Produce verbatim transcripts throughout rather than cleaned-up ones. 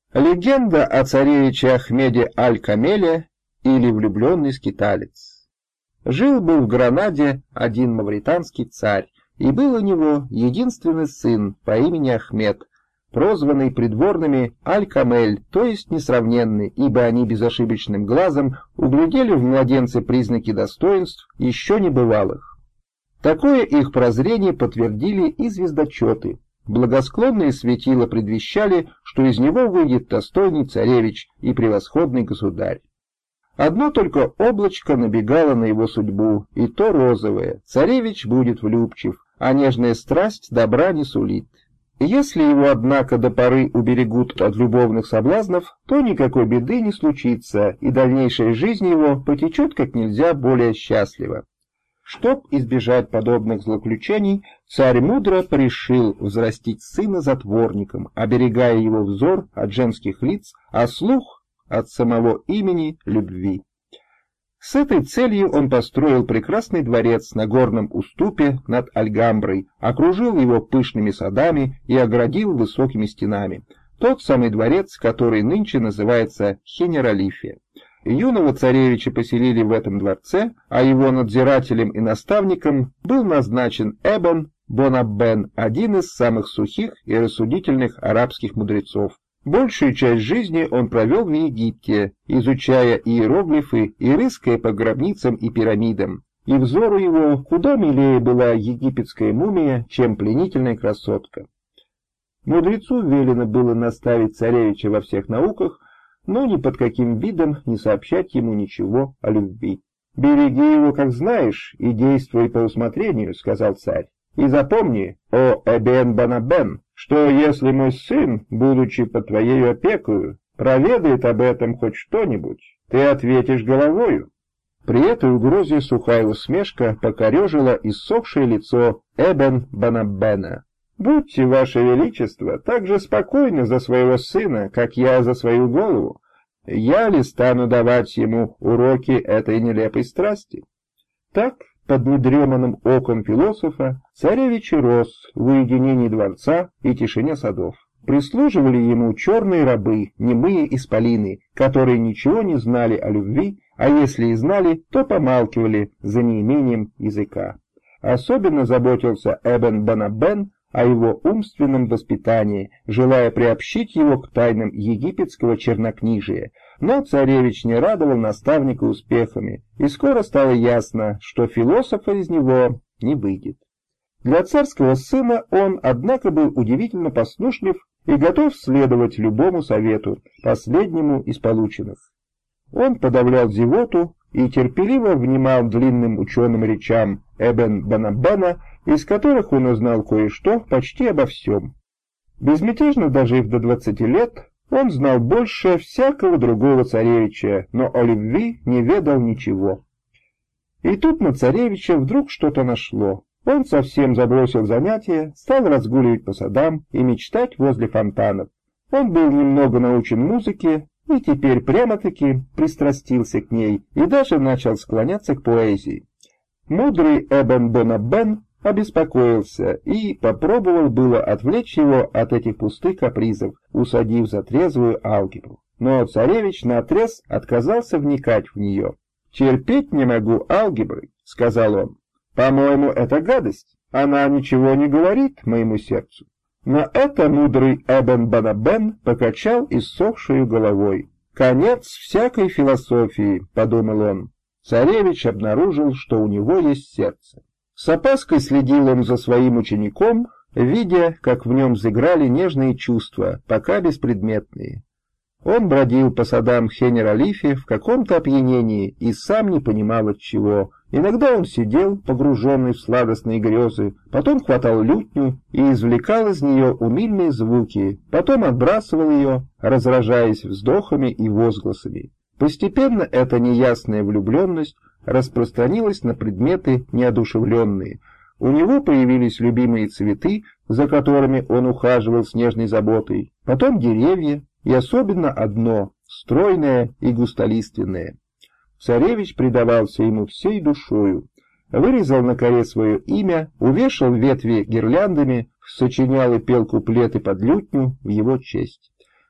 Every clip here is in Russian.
Легенда о царевиче Ахмеде Аль-Камеле или влюбленный скиталец. Жил-был в Гранаде один мавританский царь, и был у него единственный сын по имени Ахмед, прозванный придворными Аль-Камель, то есть несравненный, ибо они безошибочным глазом углядели в младенце признаки достоинств еще небывалых. Такое их прозрение подтвердили и звездочеты. Благосклонные светила предвещали, что из него выйдет достойный царевич и превосходный государь. Одно только облачко набегало на его судьбу, и то розовое. Царевич будет влюбчив, а нежная страсть добра не сулит. Если его, однако, до поры уберегут от любовных соблазнов, то никакой беды не случится, и дальнейшая жизнь его потечет как нельзя более счастливо. Чтоб избежать подобных злоключений, царь мудро порешил взрастить сына затворником, оберегая его взор от женских лиц, а слух от самого имени любви. С этой целью он построил прекрасный дворец на горном уступе над Альгамброй, окружил его пышными садами и оградил высокими стенами. Тот самый дворец, который нынче называется Хенералифе. Юного царевича поселили в этом дворце, а его надзирателем и наставником был назначен Эбен Бон-Аббен, один из самых сухих и рассудительных арабских мудрецов. Большую часть жизни он провел в Египте, изучая иероглифы и рыская по гробницам и пирамидам, и взору его куда милее была египетская мумия, чем пленительная красотка. Мудрецу велено было наставить царевича во всех науках, но ни под каким видом не сообщать ему ничего о любви. «Береги его, как знаешь, и действуй по усмотрению», — сказал царь. «И запомни, о Эбен Бон-Аббен, что если мой сын, будучи под твоей опекою, проведает об этом хоть что-нибудь, ты ответишь головою». При этой угрозе сухая усмешка покорежила иссохшее лицо Эбен Бон-Аббена. «Будьте, ваше величество, так же спокойны за своего сына, как я за свою голову. Я ли стану давать ему уроки этой нелепой страсти?» Так, под недреманным оком философа, царевич рос в уединении дворца и тишине садов. Прислуживали ему черные рабы, немые исполины, которые ничего не знали о любви, а если и знали, то помалкивали за неимением языка. Особенно заботился Эбен Бон-Аббен о его умственном воспитании, желая приобщить его к тайнам египетского чернокнижия, но царевич не радовал наставника успехами, и скоро стало ясно, что философа из него не выйдет. Для царского сына он, однако, был удивительно послушлив и готов следовать любому совету, последнему из полученных. Он подавлял зевоту и терпеливо внимал длинным ученым речам Эбен Бон-Аббена, из которых он узнал кое-что почти обо всем. Безмятежно дожив до двадцати лет, он знал больше всякого другого царевича, но о любви не ведал ничего. И тут на царевича вдруг что-то нашло. Он совсем забросил занятия, стал разгуливать по садам и мечтать возле фонтанов. Он был немного научен музыке, и теперь прямо-таки пристрастился к ней и даже начал склоняться к поэзии. Мудрый Эбен Бон-Аббен обеспокоился и попробовал было отвлечь его от этих пустых капризов, усадив за трезвую алгебру. Но царевич наотрез отказался вникать в нее. «Терпеть не могу алгебры», — сказал он. «По-моему, это гадость. Она ничего не говорит моему сердцу». На это мудрый Эбен Бон-Аббен покачал иссохшую головой. «Конец всякой философии», — подумал он. Царевич обнаружил, что у него есть сердце. С опаской следил он за своим учеником, видя, как в нем взыграли нежные чувства, пока беспредметные. Он бродил по садам Хенералифе в каком-то опьянении и сам не понимал отчего. Иногда он сидел, погруженный в сладостные грезы, потом хватал лютню и извлекал из нее умильные звуки, потом отбрасывал ее, разражаясь вздохами и возгласами. Постепенно эта неясная влюбленность распространилась на предметы неодушевленные. У него появились любимые цветы, за которыми он ухаживал с нежной заботой, потом деревья, и особенно одно, стройное и густолиственное. Царевич предавался ему всей душою, вырезал на коре свое имя, увешал ветви гирляндами, сочинял и пел куплеты под лютню в его честь.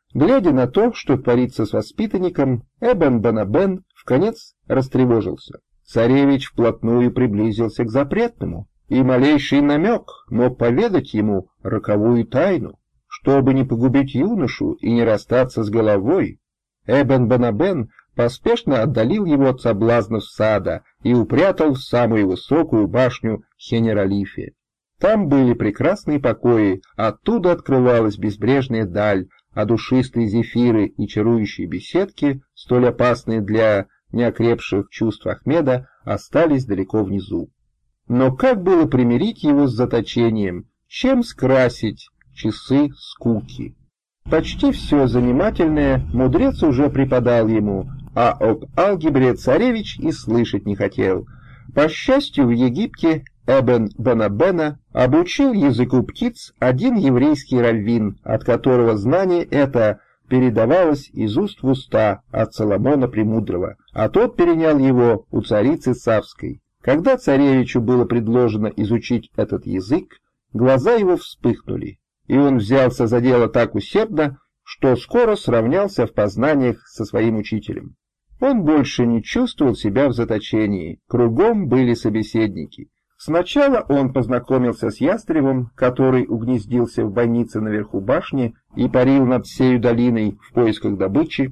Глядя на то, что творится с воспитанником, Эбен-Бен-Абен вконец растревожился. Царевич вплотную приблизился к запретному, и малейший намек мог поведать ему роковую тайну. Чтобы не погубить юношу и не расстаться с головой, Эбен-Бен-Абен поспешно отдалил его от соблазнов сада и упрятал в самую высокую башню Хенер-Алифе. Там были прекрасные покои, оттуда открывалась безбрежная даль, а душистые зефиры и чарующие беседки, столь опасные для неокрепших чувств Ахмеда, остались далеко внизу. Но как было примирить его с заточением, чем скрасить часы скуки? Почти все занимательное мудрец уже преподал ему, а об алгебре царевич и слышать не хотел. По счастью, в Египте Эбен-Бен-Абена обучил языку птиц один еврейский раввин, от которого знание это передавалось из уст в уста от Соломона Премудрого, а тот перенял его у царицы Савской. Когда царевичу было предложено изучить этот язык, глаза его вспыхнули, и он взялся за дело так усердно, что скоро сравнялся в познаниях со своим учителем. Он больше не чувствовал себя в заточении, кругом были собеседники. Сначала он познакомился с ястребом, который угнездился в бойнице наверху башни и парил над всею долиной в поисках добычи.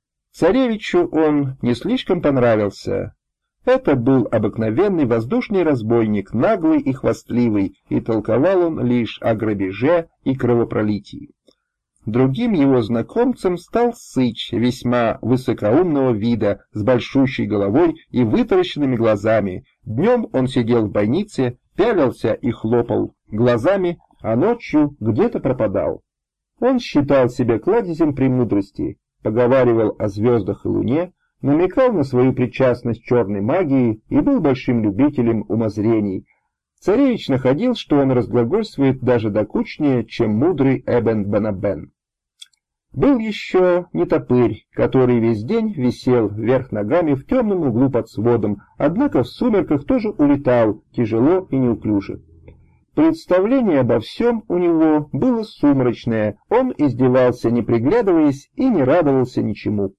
Царевичу он не слишком понравился. Это был обыкновенный воздушный разбойник, наглый и хвастливый, и толковал он лишь о грабеже и кровопролитии. Другим его знакомцем стал Сыч, весьма высокоумного вида, с большущей головой и вытаращенными глазами. Днем он сидел в бойнице, пялился и хлопал глазами, а ночью где-то пропадал. Он считал себя кладезем премудрости, поговаривал о звездах и луне, намекал на свою причастность черной магии и был большим любителем умозрений. Царевич находил, что он разглагольствует даже докучнее, чем мудрый Эбен-Бен-Абен. Был еще нетопырь, который весь день висел вверх ногами в темном углу под сводом, однако в сумерках тоже улетал тяжело и неуклюже. Представление обо всем у него было сумрачное, он издевался, не приглядываясь, и не радовался ничему.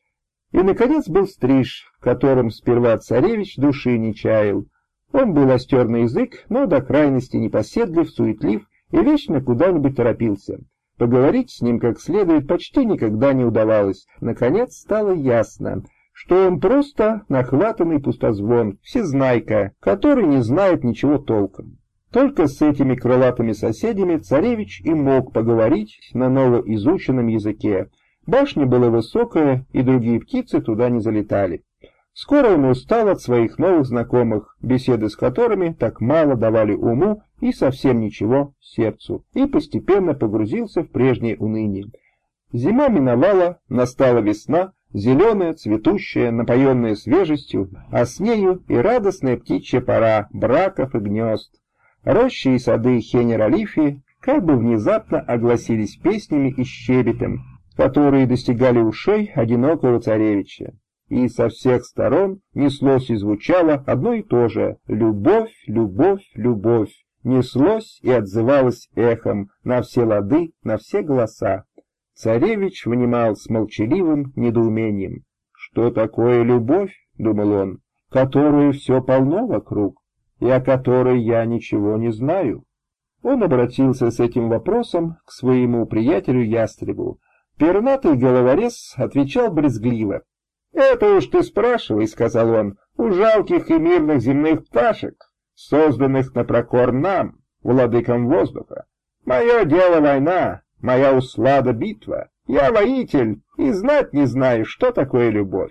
И, наконец, был Стриж, в котором сперва царевич души не чаял. Он был остер на язык, но до крайности непоседлив, суетлив и вечно куда-нибудь торопился. Поговорить с ним как следует почти никогда не удавалось. Наконец стало ясно, что он просто нахватанный пустозвон, всезнайка, который не знает ничего толком. Только с этими крылатыми соседями царевич и мог поговорить на новоизученном языке. Башня была высокая, и другие птицы туда не залетали. Скоро он устал от своих новых знакомых, беседы с которыми так мало давали уму и совсем ничего сердцу, и постепенно погрузился в прежнее уныние. Зима миновала, настала весна, зеленая, цветущая, напоенная свежестью, а с нею и радостная птичья пора браков и гнезд. Рощи и сады Хенер-Алифи как бы внезапно огласились песнями и щебетом, которые достигали ушей одинокого царевича. И со всех сторон неслось и звучало одно и то же: «Любовь, любовь, любовь», неслось и отзывалось эхом на все лады, на все голоса. Царевич внимал с молчаливым недоумением. «Что такое любовь?» — думал он, — «которую все полно вокруг, и о которой я ничего не знаю». Он обратился с этим вопросом к своему приятелю-ястребу. Пернатый головорез отвечал брезгливо. «Это уж ты спрашивай», — сказал он, — «у жалких и мирных земных пташек, созданных напрокор нам, владыкам воздуха. Мое дело война, моя услада битва. Я воитель и знать не знаю, что такое любовь».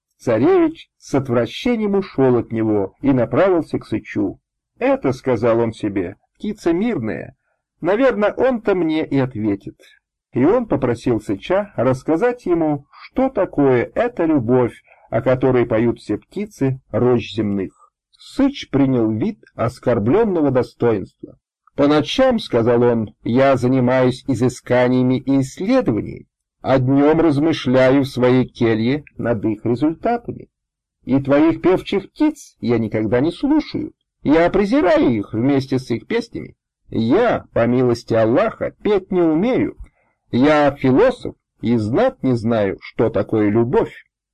Царевич с отвращением ушел от него и направился к Сычу. «Это, — сказал он себе, — птица мирная. Наверное, он-то мне и ответит». И он попросил Сыча рассказать ему, что такое эта любовь, о которой поют все птицы рощ земных. Сыч принял вид оскорбленного достоинства. «По ночам, — сказал он, — я занимаюсь изысканиями и исследованиями, а днем размышляю в своей келье над их результатами. И твоих певчих птиц я никогда не слушаю, я презираю их вместе с их песнями. Я, по милости Аллаха, петь не умею. Я философ, и знать не знаю, что такое любовь.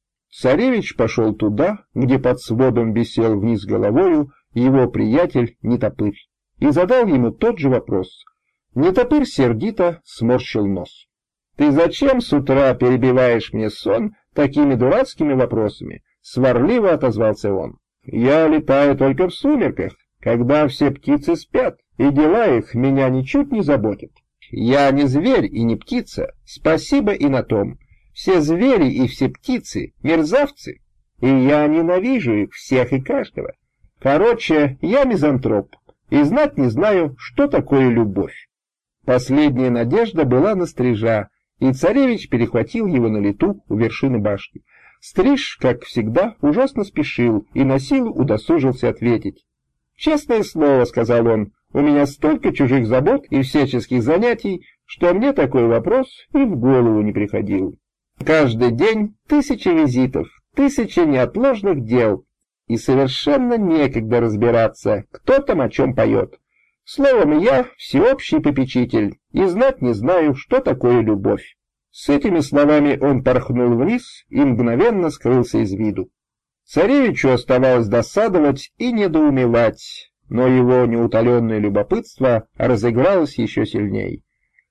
Царевич пошел туда, где под сводом висел вниз головою его приятель Нетопырь, и задал ему тот же вопрос. Нетопырь сердито сморщил нос. «Ты зачем с утра перебиваешь мне сон такими дурацкими вопросами?» — сварливо отозвался он. «Я летаю только в сумерках, когда все птицы спят, и дела их меня ничуть не заботят. Я не зверь и не птица, спасибо и на том. Все звери и все птицы — мерзавцы, и я ненавижу их всех и каждого. Короче, я мизантроп, и знать не знаю, что такое любовь». Последняя надежда была на стрижа, и царевич перехватил его на лету у вершины башни. Стриж, как всегда, ужасно спешил и на силу удосужился ответить. «Честное слово, — сказал он, — у меня столько чужих забот и всяческих занятий, что мне такой вопрос и в голову не приходил. Каждый день тысячи визитов, тысячи неотложных дел, и совершенно некогда разбираться, кто там о чем поет. Словом, я всеобщий попечитель, и знать не знаю, что такое любовь». С этими словами он порхнул вниз и мгновенно скрылся из виду. Царевичу оставалось досадовать и недоумевать, но его неутоленное любопытство разыгралось еще сильней.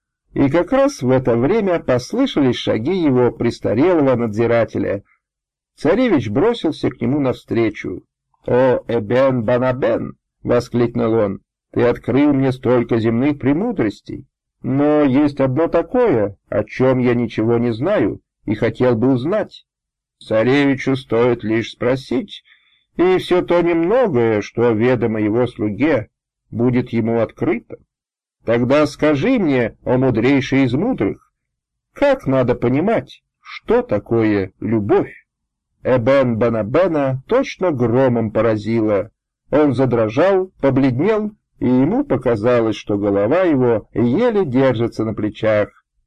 И как раз в это время послышались шаги его престарелого надзирателя. Царевич бросился к нему навстречу. «О, Эбен Банабен!» — воскликнул он. «Ты открыл мне столько земных премудростей. Но есть одно такое, о чем я ничего не знаю и хотел бы узнать. Царевичу стоит лишь спросить, и все то немногое, что ведомо его слуге, будет ему открыто. Тогда скажи мне, о мудрейший из мудрых, как надо понимать, что такое любовь?» Эбен Банабена точно громом поразило. Он задрожал, побледнел, и ему показалось, что голова его еле держится на плечах.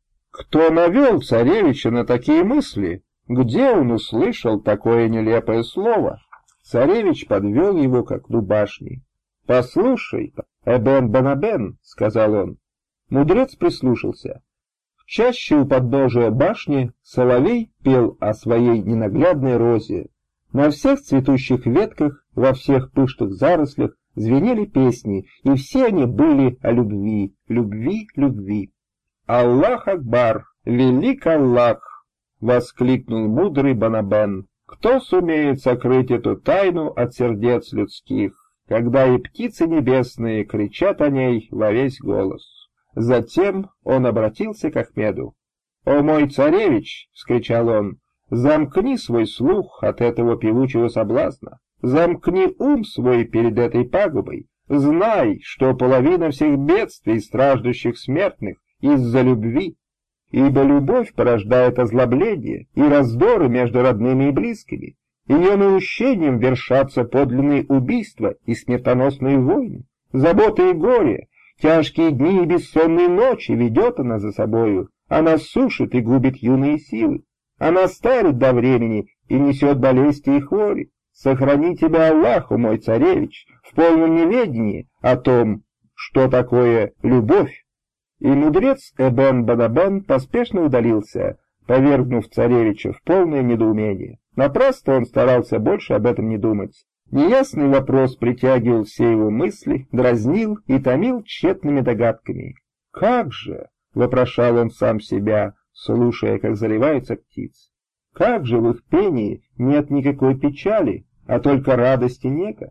Кто навел царевича на такие мысли? Где он услышал такое нелепое слово? Царевич подвел его к окну башни. «Послушай, Эбен Банабен», — сказал он. Мудрец прислушался. В чаще у подножия башни соловей пел о своей ненаглядной розе. На всех цветущих ветках, во всех пышных зарослях звенели песни, и все они были о любви, любви, любви. «Аллах Акбар! Велик Аллах!» — воскликнул мудрый Банабен. «Кто сумеет сокрыть эту тайну от сердец людских, когда и птицы небесные кричат о ней во весь голос?» Затем он обратился к Ахмеду. «О мой царевич!» — вскричал он. «Замкни свой слух от этого певучего соблазна. Замкни ум свой перед этой пагубой. Знай, что половина всех бедствий, страждущих смертных, из-за любви. Ибо любовь порождает озлобление и раздоры между родными и близкими. Ее наущением вершатся подлинные убийства и смертоносные войны. Заботы и горе, тяжкие дни и бессонные ночи ведет она за собою. Она сушит и губит юные силы. Она старит до времени и несет болезни и хвори. Сохрани тебя Аллах, мой царевич, в полном неведении о том, что такое любовь». И мудрец Эбен Банабен поспешно удалился, повергнув царевича в полное недоумение. Напрасно он старался больше об этом не думать. Неясный вопрос притягивал все его мысли, дразнил и томил тщетными догадками. «Как же?» — вопрошал он сам себя, слушая, как заливаются птицы. «Как же в их пении нет никакой печали, а только радость и нега?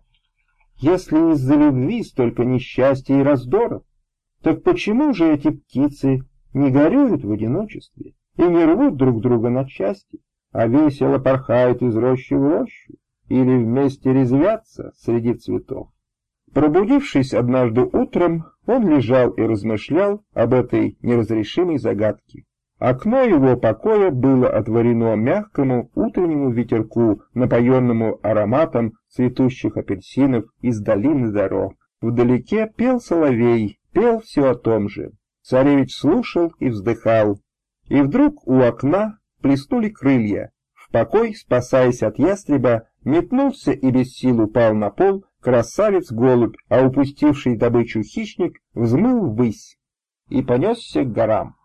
Если из-за любви столько несчастья и раздоров, так почему же эти птицы не горюют в одиночестве и не рвут друг друга на части, а весело порхают из рощи в рощу или вместе резвятся среди цветов?» Пробудившись однажды утром, он лежал и размышлял об этой неразрешимой загадке. Окно его покоя было отворено мягкому утреннему ветерку, напоенному ароматом цветущих апельсинов из долины дорог. Вдалеке пел соловей, пел все о том же. Царевич слушал и вздыхал. И вдруг у окна плеснули крылья. В покой, спасаясь от ястреба, метнулся и без сил упал на пол красавец-голубь, а упустивший добычу хищник взмыл ввысь и понесся к горам.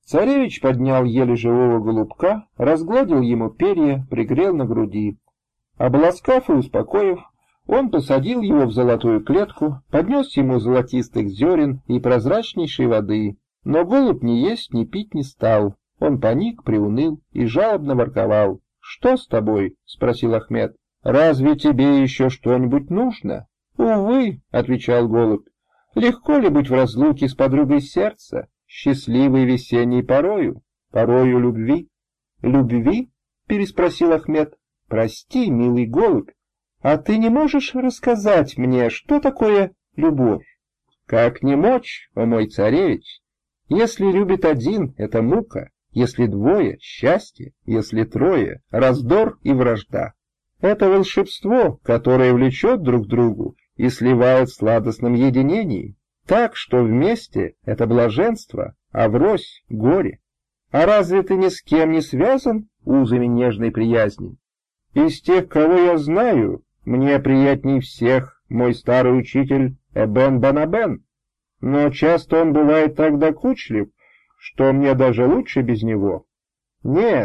Царевич поднял еле живого голубка, разгладил ему перья, пригрел на груди. Обласкав и успокоив, он посадил его в золотую клетку, поднес ему золотистых зерен и прозрачнейшей воды, но голубь ни есть, ни пить не стал. Он паник, приуныл и жалобно ворковал. — Что с тобой? — спросил Ахмед. — Разве тебе еще что-нибудь нужно? — Увы, — отвечал голубь. — Легко ли быть в разлуке с подругой сердца, счастливой весенней порою, порою любви? — Любви? — переспросил Ахмед. — Прости, милый голубь, а ты не можешь рассказать мне, что такое любовь? — Как не мочь, о мой царевич? Если любит один — это мука, если двое — счастье, если трое — раздор и вражда. Это волшебство, которое влечет друг к другу и сливает в сладостном единении, так что вместе — это блаженство, а врозь — горе. А разве ты ни с кем не связан узами нежной приязни? Из тех, кого я знаю, мне приятней всех мой старый учитель Эбен Банабен, но часто он бывает так докучлив, что мне даже лучше без него. Нет,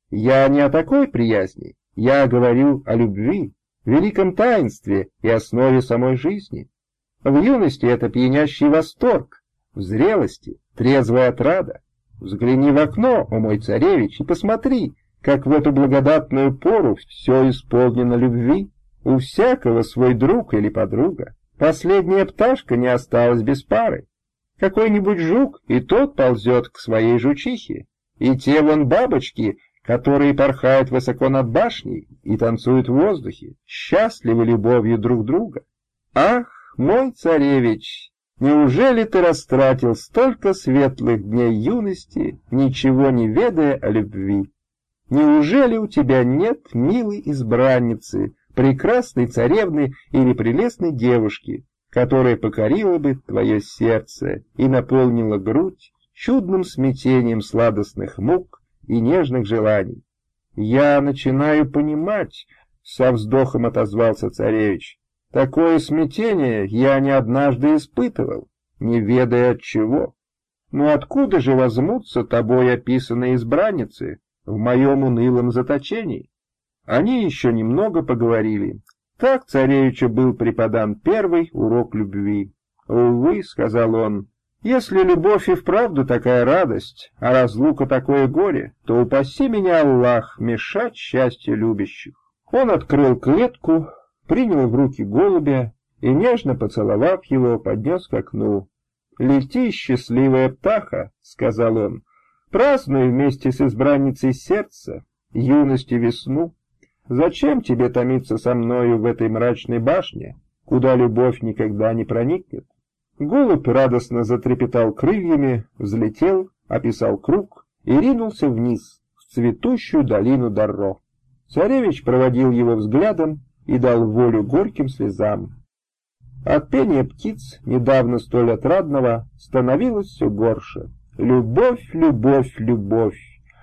я не о такой приязни, я говорю о любви, великом таинстве и основе самой жизни. В юности это пьянящий восторг, в зрелости трезвая отрада. Взгляни в окно, о мой царевич, и посмотри, как в эту благодатную пору все исполнено любви. У всякого свой друг или подруга. Последняя пташка не осталась без пары. Какой-нибудь жук, и тот ползет к своей жучихе. И те вон бабочки, которые порхают высоко над башней и танцуют в воздухе, счастливы любовью друг друга. Ах, мой царевич, неужели ты растратил столько светлых дней юности, ничего не ведая о любви? Неужели у тебя нет милой избранницы, прекрасной царевны или прелестной девушки, которая покорила бы твое сердце и наполнила грудь чудным смятением сладостных мук и нежных желаний? Я начинаю понимать, — со вздохом отозвался царевич. Такое смятение я не однажды испытывал, не ведая от чего. Но откуда же возьмутся тобой описанные избранницы в моем унылом заточении? Они еще немного поговорили. Так царевичу был преподан первый урок любви. «Увы», — сказал он, — «если любовь и вправду такая радость, а разлука такое горе, то упаси меня, Аллах, мешать счастью любящих». Он открыл клетку, принял в руки голубя и, нежно поцеловав его, поднес к окну. «Лети, счастливая птаха», — сказал он, — «празднуй вместе с избранницей сердца, юность и весну. Зачем тебе томиться со мною в этой мрачной башне, куда любовь никогда не проникнет?» Голубь радостно затрепетал крыльями, взлетел, описал круг и ринулся вниз, в цветущую долину Дарро. Царевич проводил его взглядом и дал волю горьким слезам. От пения птиц, недавно столь отрадного, становилось все горше. Любовь, любовь, любовь.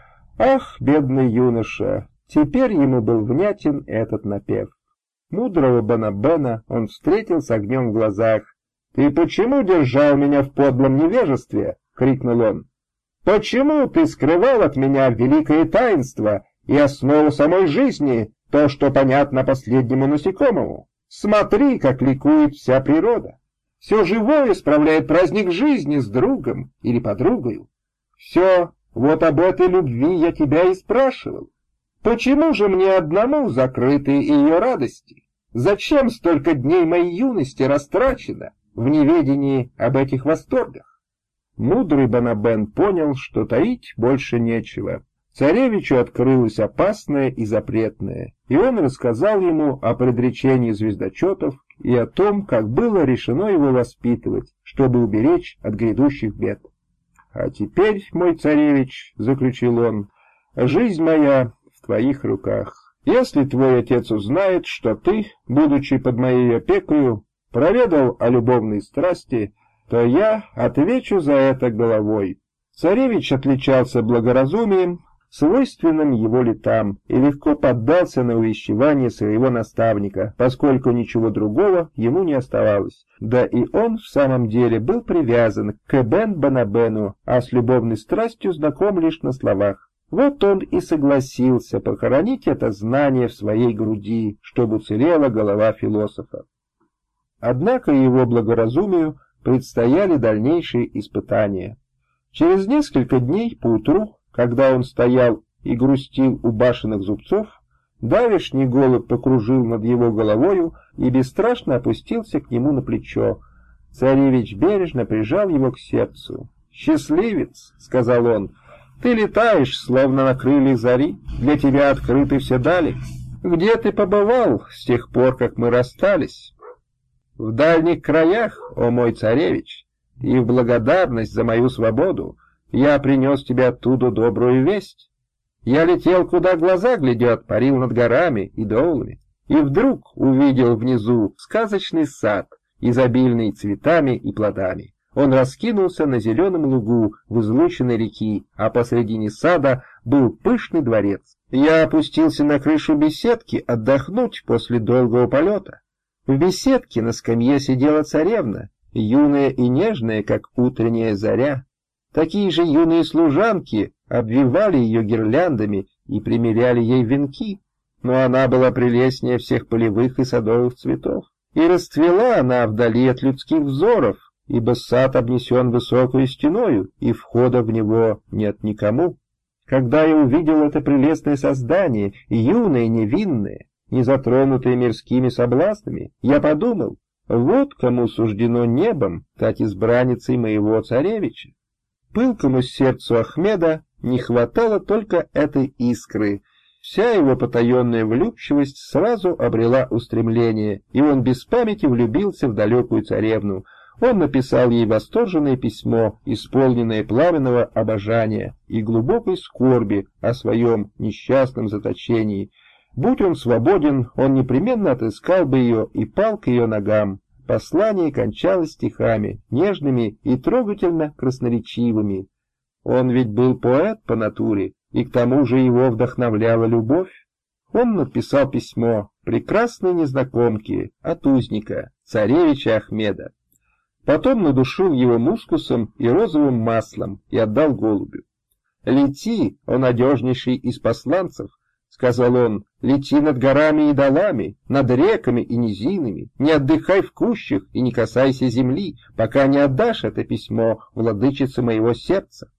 Ах, бедный юноша! Теперь ему был внятен этот напев. Мудрого Банабена он встретил с огнем в глазах. «Ты почему держал меня в подлом невежестве?» — крикнул он. «Почему ты скрывал от меня великое таинство и основу самой жизни, то, что понятно последнему насекомому? Смотри, как ликует вся природа. Все живое справляет праздник жизни с другом или подругою. Все, вот об этой любви я тебя и спрашивал. Почему же мне одному закрыты ее радости? Зачем столько дней моей юности растрачено в неведении об этих восторгах?» Мудрый Банабен понял, что таить больше нечего. Царевичу открылось опасное и запретное, и он рассказал ему о предречении звездочетов и о том, как было решено его воспитывать, чтобы уберечь от грядущих бед. «А теперь, мой царевич, — заключил он, — жизнь моя в твоих руках. Если твой отец узнает, что ты, будучи под моей опекою, проведал о любовной страсти, то я отвечу за это головой». Царевич отличался благоразумием, свойственным его летам, и легко поддался на увещевание своего наставника, поскольку ничего другого ему не оставалось. Да и он в самом деле был привязан к Эбен-Банабену, а с любовной страстью знаком лишь на словах. Вот он и согласился похоронить это знание в своей груди, чтобы уцелела голова философа. Однако его благоразумию предстояли дальнейшие испытания. Через несколько дней поутру, когда он стоял и грустил у башенных зубцов, давешний голубь покружил над его головою и бесстрашно опустился к нему на плечо. Царевич бережно прижал его к сердцу. «Счастливец!» — сказал он. «Ты летаешь, словно на крыльях зари, для тебя открыты все дали. Где ты побывал с тех пор, как мы расстались?» «В дальних краях, о мой царевич, и в благодарность за мою свободу я принес тебе оттуда добрую весть. Я летел, куда глаза глядят, парил над горами и долами, и вдруг увидел внизу сказочный сад, изобильный цветами и плодами. Он раскинулся на зеленом лугу в излучине реки, а посредине сада был пышный дворец. Я опустился на крышу беседки отдохнуть после долгого полета. В беседке на скамье сидела царевна, юная и нежная, как утренняя заря. Такие же юные служанки обвивали ее гирляндами и примеряли ей венки, но она была прелестнее всех полевых и садовых цветов. И расцвела она вдали от людских взоров, ибо сад обнесен высокой стеною, и входа в него нет никому. Когда я увидел это прелестное создание, юное, невинное, не затронутое мирскими соблазнами, я подумал, вот кому суждено небом стать избранницей моего царевича. Пылкому сердцу Ахмеда не хватало только этой искры. Вся его потаенная влюбчивость сразу обрела устремление, и он без памяти влюбился в далекую царевну. Он написал ей восторженное письмо, исполненное пламенного обожания и глубокой скорби о своем несчастном заточении. Будь он свободен, он непременно отыскал бы ее и пал к ее ногам. Послание кончалось стихами, нежными и трогательно красноречивыми. Он ведь был поэт по натуре, и к тому же его вдохновляла любовь. Он написал письмо прекрасной незнакомке от узника, царевича Ахмеда. Потом надушил его мускусом и розовым маслом и отдал голубю. «Лети, о надежнейший из посланцев», — сказал он, — «лети над горами и долами, над реками и низинами, не отдыхай в кущах и не касайся земли, пока не отдашь это письмо владычице моего сердца».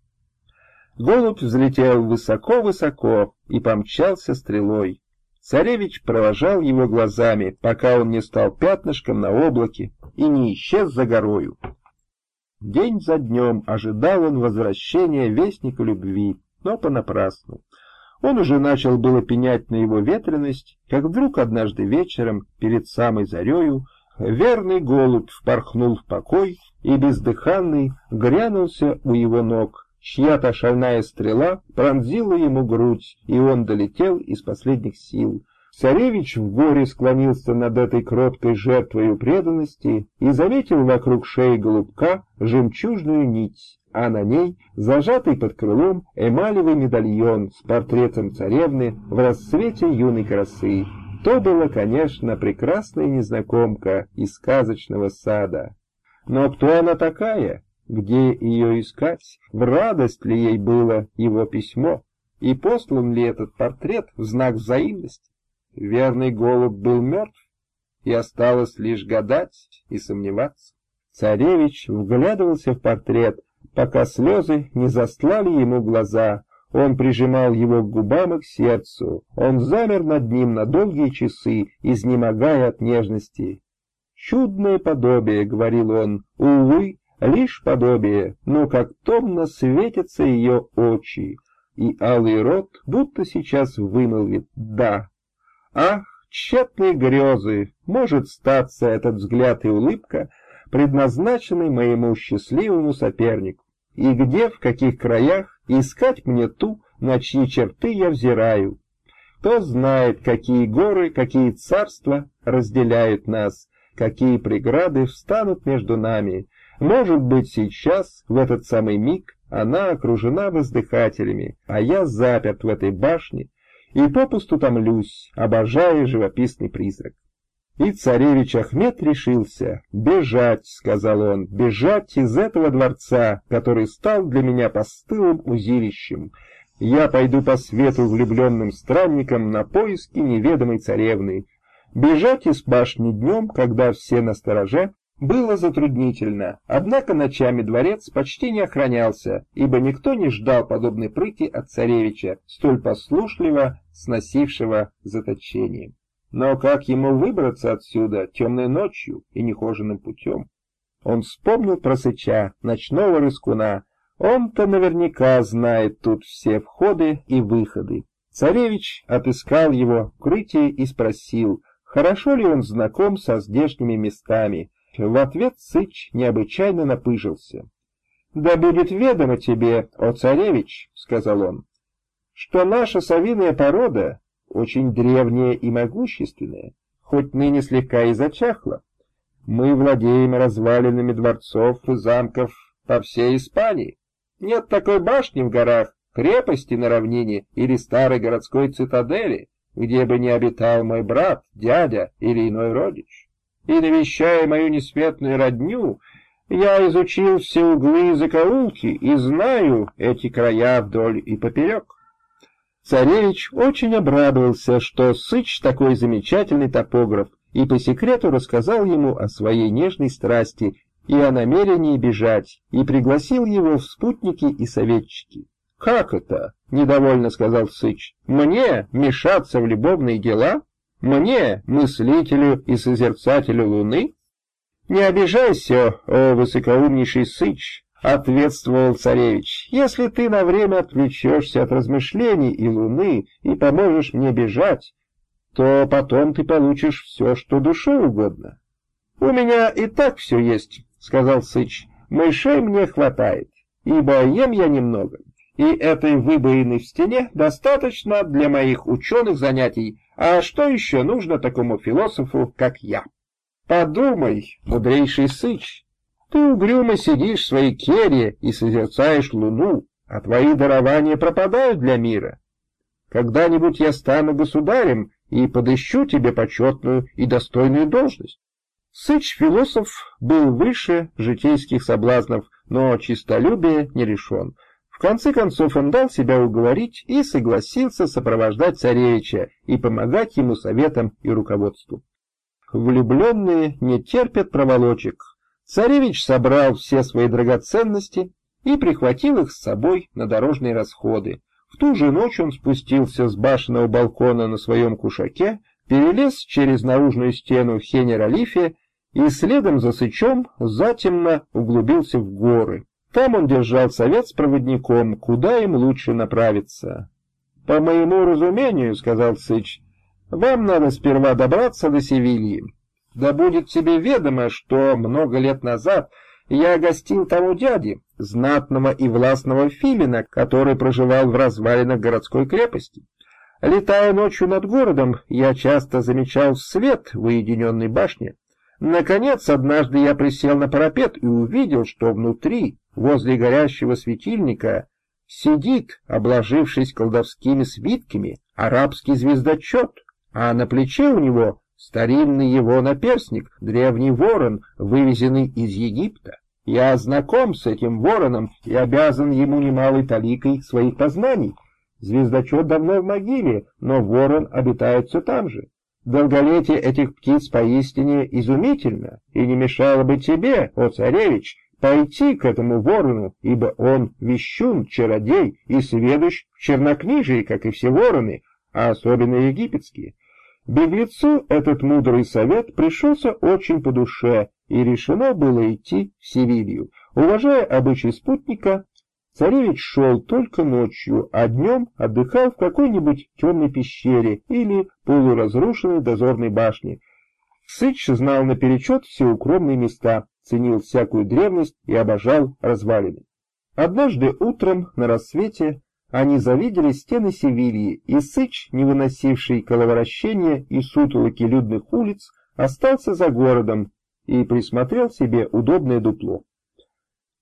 Голубь взлетел высоко-высоко и помчался стрелой. Царевич провожал его глазами, пока он не стал пятнышком на облаке и не исчез за горою. День за днем ожидал он возвращения вестника любви, но понапрасну. Он уже начал было пенять на его ветреность, как вдруг однажды вечером, перед самой зарею, верный голубь впорхнул в покой и бездыханный грянулся у его ног. Чья-то шальная стрела пронзила ему грудь, и он долетел из последних сил. Царевич в горе склонился над этой кроткой жертвою преданности и заметил вокруг шеи голубка жемчужную нить, а на ней зажатый под крылом эмалевый медальон с портретом царевны в расцвете юной красы. То была, конечно, прекрасная незнакомка из сказочного сада. Но кто она такая? Где ее искать? В радость ли ей было его письмо? И послан ли этот портрет в знак взаимности? Верный голубь был мертв, и осталось лишь гадать и сомневаться. Царевич вглядывался в портрет, пока слезы не застлали ему глаза. Он прижимал его к губам и к сердцу. Он замер над ним на долгие часы, изнемогая от нежности. «Чудное подобие», — говорил он, — «увы, лишь подобие, но как томно светятся ее очи, и алый рот будто сейчас вымолвит «да». Ах, тщетные грезы, может статься этот взгляд и улыбка, предназначенный моему счастливому сопернику. И где, в каких краях искать мне ту, на чьи черты я взираю? Кто знает, какие горы, какие царства разделяют нас, какие преграды встанут между нами. Может быть, сейчас, в этот самый миг, Она окружена воздыхателями, а я заперт в этой башне и попусту томлюсь, обожая живописный призрак. И царевич Ахмед решился. «Бежать», — сказал он, — «бежать из этого дворца, который стал для меня постылым узилищем. Я пойду по свету влюбленным странникам на поиски неведомой царевны». Бежать из башни днем, когда все настороже, было затруднительно, однако ночами дворец почти не охранялся, ибо никто не ждал подобной прыти от царевича, столь послушливо сносившего заточение. Но как ему выбраться отсюда темной ночью и нехоженным путем? Он вспомнил про Сыча, ночного рыскуна. Он-то наверняка знает тут все входы и выходы. Царевич отыскал его в укрытии и спросил, хорошо ли он знаком со здешними местами. В ответ Сыч необычайно напыжился. «Да будет ведомо тебе, о царевич, — сказал он, — что наша совиная порода очень древняя и могущественная, хоть ныне слегка и зачахла. Мы владеем развалинами дворцов и замков по всей Испании. Нет такой башни в горах, крепости на равнине или старой городской цитадели, где бы не обитал мой брат, дядя или иной родич. И, навещая мою несветную родню, я изучил все углы и закоулки и знаю эти края вдоль и поперек». Царевич очень обрадовался, что Сыч такой замечательный топограф, и по секрету рассказал ему о своей нежной страсти и о намерении бежать, и пригласил его в спутники и советчики. «Как это?» — недовольно сказал Сыч. «Мне мешаться в любовные дела? Мне, мыслителю и созерцателю луны?» «Не обижайся, о высокоумнейший Сыч», — ответствовал царевич, — «если ты на время отвлечешься от размышлений и луны и поможешь мне бежать, то потом ты получишь все, что душе угодно». «У меня и так все есть», — сказал Сыч, — «мышей мне хватает, ибо ем я немного, и этой выбоины в стене достаточно для моих ученых занятий, а что еще нужно такому философу, как я?» «Подумай, мудрейший Сыч, ты угрюмо сидишь в своей келье и созерцаешь луну, а твои дарования пропадают для мира. Когда-нибудь я стану государем и подыщу тебе почетную и достойную должность». Сыч-философ был выше житейских соблазнов, но честолюбие не лишен. В конце концов он дал себя уговорить и согласился сопровождать царевича и помогать ему советам и руководству. Влюбленные не терпят проволочек. Царевич собрал все свои драгоценности и прихватил их с собой на дорожные расходы. В ту же ночь он спустился с башенного балкона на своем кушаке, перелез через наружную стену Хенер-Алифе и следом за Сычом затемно углубился в горы. Там он держал совет с проводником, куда им лучше направиться. «По моему разумению, — сказал Сыч, — вам надо сперва добраться до Севильи. Да будет тебе ведомо, что много лет назад я гостил тому дяде, знатного и властного филина, который проживал в развалинах городской крепости. Летая ночью над городом, я часто замечал свет в уединенной башне. Наконец, однажды я присел на парапет и увидел, что внутри, возле горящего светильника, сидит, обложившись колдовскими свитками, арабский звездочет, а на плече у него старинный его наперстник, древний ворон, вывезенный из Египта. Я знаком с этим вороном и обязан ему немалой таликой своих познаний. Звездочет давно в могиле, но ворон обитает все там же. Долголетие этих птиц поистине изумительно, и не мешало бы тебе, о царевич, пойти к этому ворону, ибо он вещун, чародей и сведущ в чернокнижии, как и все вороны, а особенно египетские. Беглецу этот мудрый совет пришелся очень по душе, и решено было идти в Севилью. Уважая обычай спутника, царевич шел только ночью, а днем отдыхал в какой-нибудь темной пещере или полуразрушенной дозорной башне. Сыч знал наперечет все укромные места, ценил всякую древность и обожал развалины. Однажды утром на рассвете они завидели стены Севильи, и Сыч, не выносивший коловращения и сутолоки людных улиц, остался за городом и присмотрел себе удобное дупло.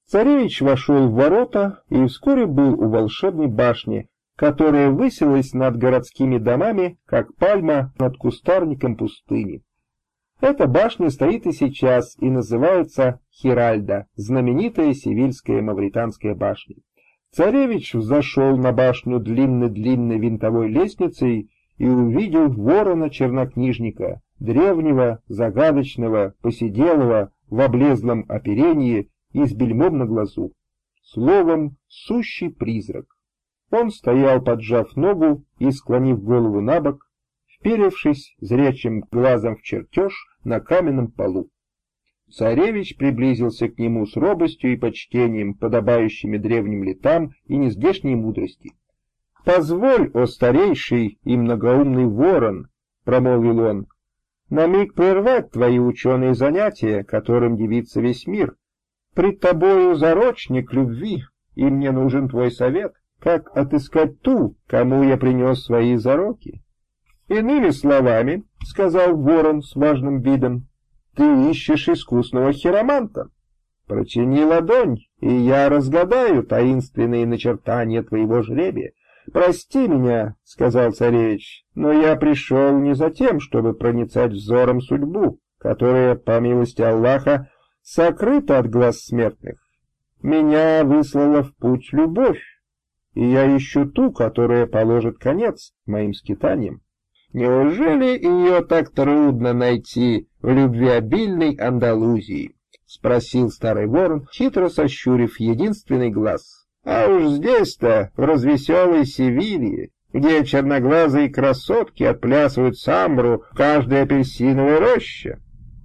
Царевич вошел в ворота и вскоре был у волшебной башни, которая высилась над городскими домами, как пальма над кустарником пустыни. Эта башня стоит и сейчас и называется Хиральда, знаменитая Севильская Мавританская башня. Царевич взошел на башню длинной-длинной винтовой лестницей и увидел ворона-чернокнижника, древнего, загадочного, поседелого, в облезлом оперении и с бельмом на глазу. Словом, сущий призрак. Он стоял, поджав ногу и склонив голову набок, вперевшись зрячим глазом в чертеж на каменном полу. Царевич приблизился к нему с робостью и почтением, подобающими древним летам и нездешней мудрости. — Позволь, о старейший и многоумный ворон, — промолвил он, — на миг прервать твои ученые занятия, которым дивится весь мир. Пред тобою зарочник любви, и мне нужен твой совет, как отыскать ту, кому я принес свои зароки. — Иными словами, — сказал ворон с важным видом, — ты ищешь искусного хироманта. Протяни ладонь, и я разгадаю таинственные начертания твоего жребия. — Прости меня, — сказал царевич, — но я пришел не за тем, чтобы проницать взором судьбу, которая, по милости Аллаха, сокрыта от глаз смертных. Меня выслала в путь любовь, и я ищу ту, которая положит конец моим скитаниям. Неужели ее так трудно найти в любвеобильной Андалузии? — спросил старый ворон, хитро сощурив единственный глаз. — А уж здесь-то, в развеселой Севилье, где черноглазые красотки отплясывают самбру в каждой апельсиновой роще.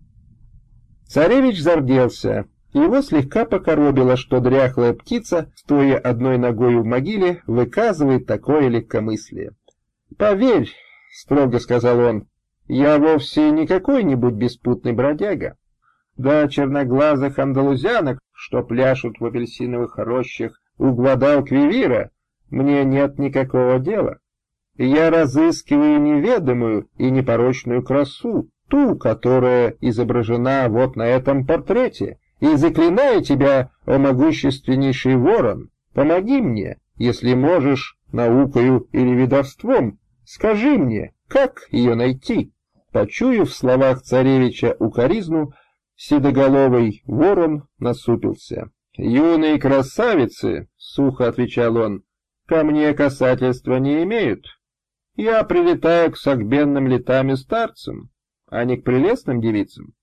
Царевич зарделся. Его слегка покоробило, что дряхлая птица, стоя одной ногой в могиле, выказывает такое легкомыслие. — Поверь, — строго сказал он, — я вовсе не какой-нибудь беспутный бродяга. Да черноглазых андалузянок, что пляшут в апельсиновых рощах у Гвадалквивира, мне нет никакого дела. Я разыскиваю неведомую и непорочную красу, ту, которая изображена вот на этом портрете, и заклинаю тебя, о могущественнейший ворон, помоги мне, если можешь, наукою или ведовством, скажи мне, как ее найти. Почуяв в словах царевича укоризну, седоголовый ворон насупился. — Юные красавицы, — сухо отвечал он, — ко мне касательства не имеют. Я прилетаю к согбенным летам и старцам, а не к прелестным девицам.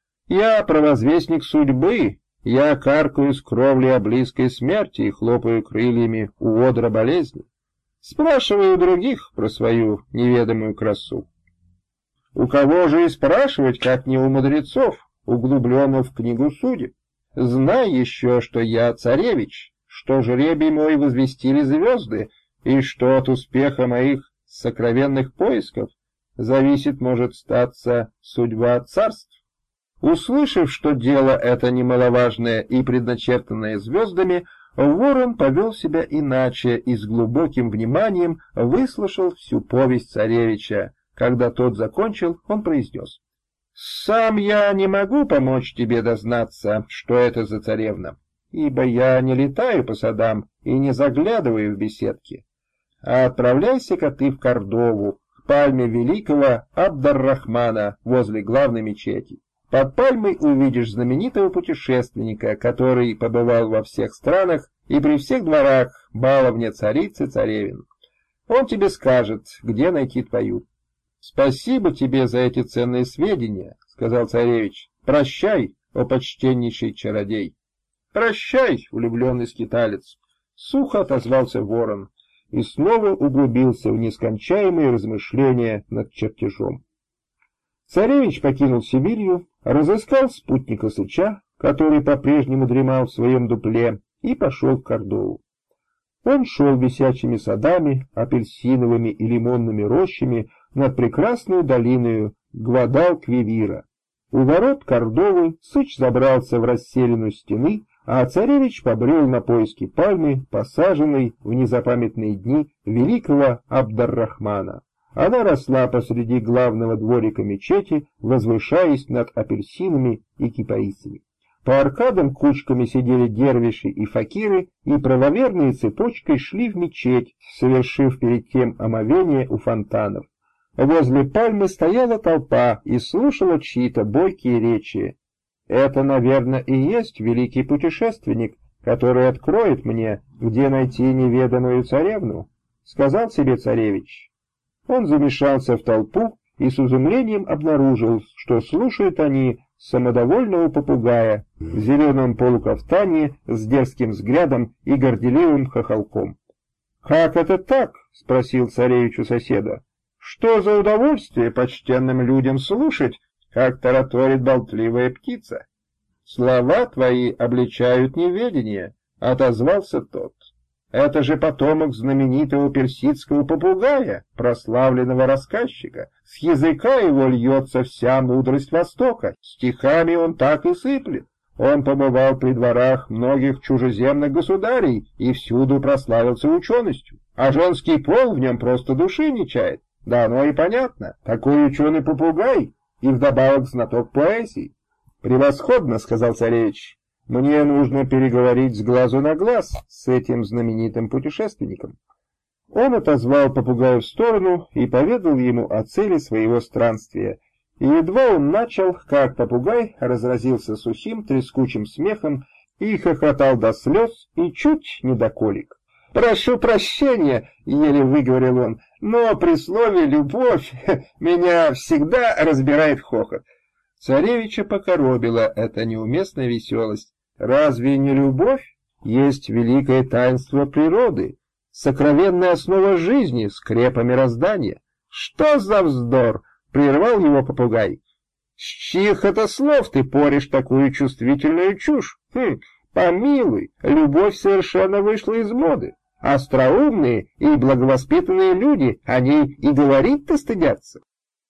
Я провозвестник судьбы, я каркаю с кровли о близкой смерти и хлопаю крыльями у одра болезни. Спрашиваю у других про свою неведомую красу. У кого же и спрашивать, как не у мудрецов, углубленных в книгу судеб? Знай еще, что я царевич, что жребий мой возвестили звезды, и что от успеха моих сокровенных поисков зависит, может статься, судьба царств. Услышав, что дело это немаловажное и предначертанное звездами, ворон повел себя иначе и с глубоким вниманием выслушал всю повесть царевича. Когда тот закончил, он произнес: «Сам я не могу помочь тебе дознаться, что это за царевна, ибо я не летаю по садам и не заглядываю в беседки. А отправляйся-ка ты в Кордову, к пальме великого Абд-ар-Рахмана возле главной мечети. Под пальмой увидишь знаменитого путешественника, который побывал во всех странах и при всех дворах баловня царицы царевин. Он тебе скажет, где найти твою». «Спасибо тебе за эти ценные сведения», — сказал царевич. «Прощай, о почтеннейший чародей». «Прощай, влюбленный скиталец», — сухо отозвался ворон и снова углубился в нескончаемые размышления над чертежом. Царевич покинул Севилью, разыскал спутника Сыча, который по-прежнему дремал в своем дупле, и пошел в Кордову. Он шел висячими садами, апельсиновыми и лимонными рощами над прекрасной долиной Гвадалквивира. У ворот Кордовы Сыч забрался в расселину стены, а царевич побрел на поиски пальмы, посаженной в незапамятные дни великого Абд-ар-Рахмана. Она росла посреди главного дворика мечети, возвышаясь над апельсинами и кипарисами. По аркадам кучками сидели дервиши и факиры, и правоверные цепочкой шли в мечеть, совершив перед тем омовение у фонтанов. Возле пальмы стояла толпа и слушала чьи-то бойкие речи. «Это, наверное, и есть великий путешественник, который откроет мне, где найти неведомую царевну», — сказал себе царевич. Он замешался в толпу и с изумлением обнаружил, что слушают они самодовольного попугая в зеленом полукафтане с дерзким взглядом и горделивым хохолком. «Как это так?» — спросил царевич у соседа. «Что за удовольствие почтенным людям слушать, как тараторит болтливая птица?» «Слова твои обличают неведение», — отозвался тот. «Это же потомок знаменитого персидского попугая, прославленного рассказчика. С языка его льется вся мудрость Востока, стихами он так и сыплет. Он побывал при дворах многих чужеземных государей и всюду прославился ученостью, а женский пол в нем просто души не чает. Да оно и понятно, такой ученый попугай и вдобавок знаток поэзии». «Превосходно», — сказал царевич. «Мне нужно переговорить с глазу на глаз с этим знаменитым путешественником». Он отозвал попугая в сторону и поведал ему о цели своего странствия. И едва он начал, как попугай разразился сухим трескучим смехом и хохотал до слез и чуть не до колик. «Прошу прощения», — еле выговорил он, — «но при слове «любовь» меня всегда разбирает хохот». Царевича покоробила эта неуместная веселость. Разве не любовь есть великое таинство природы, сокровенная основа жизни, скрепа мироздания? «Что за вздор?» — прервал его попугай. «С чьих это слов ты порешь такую чувствительную чушь? Хм, помилуй, любовь совершенно вышла из моды. Остроумные и благовоспитанные люди о ней и говорить-то стыдятся».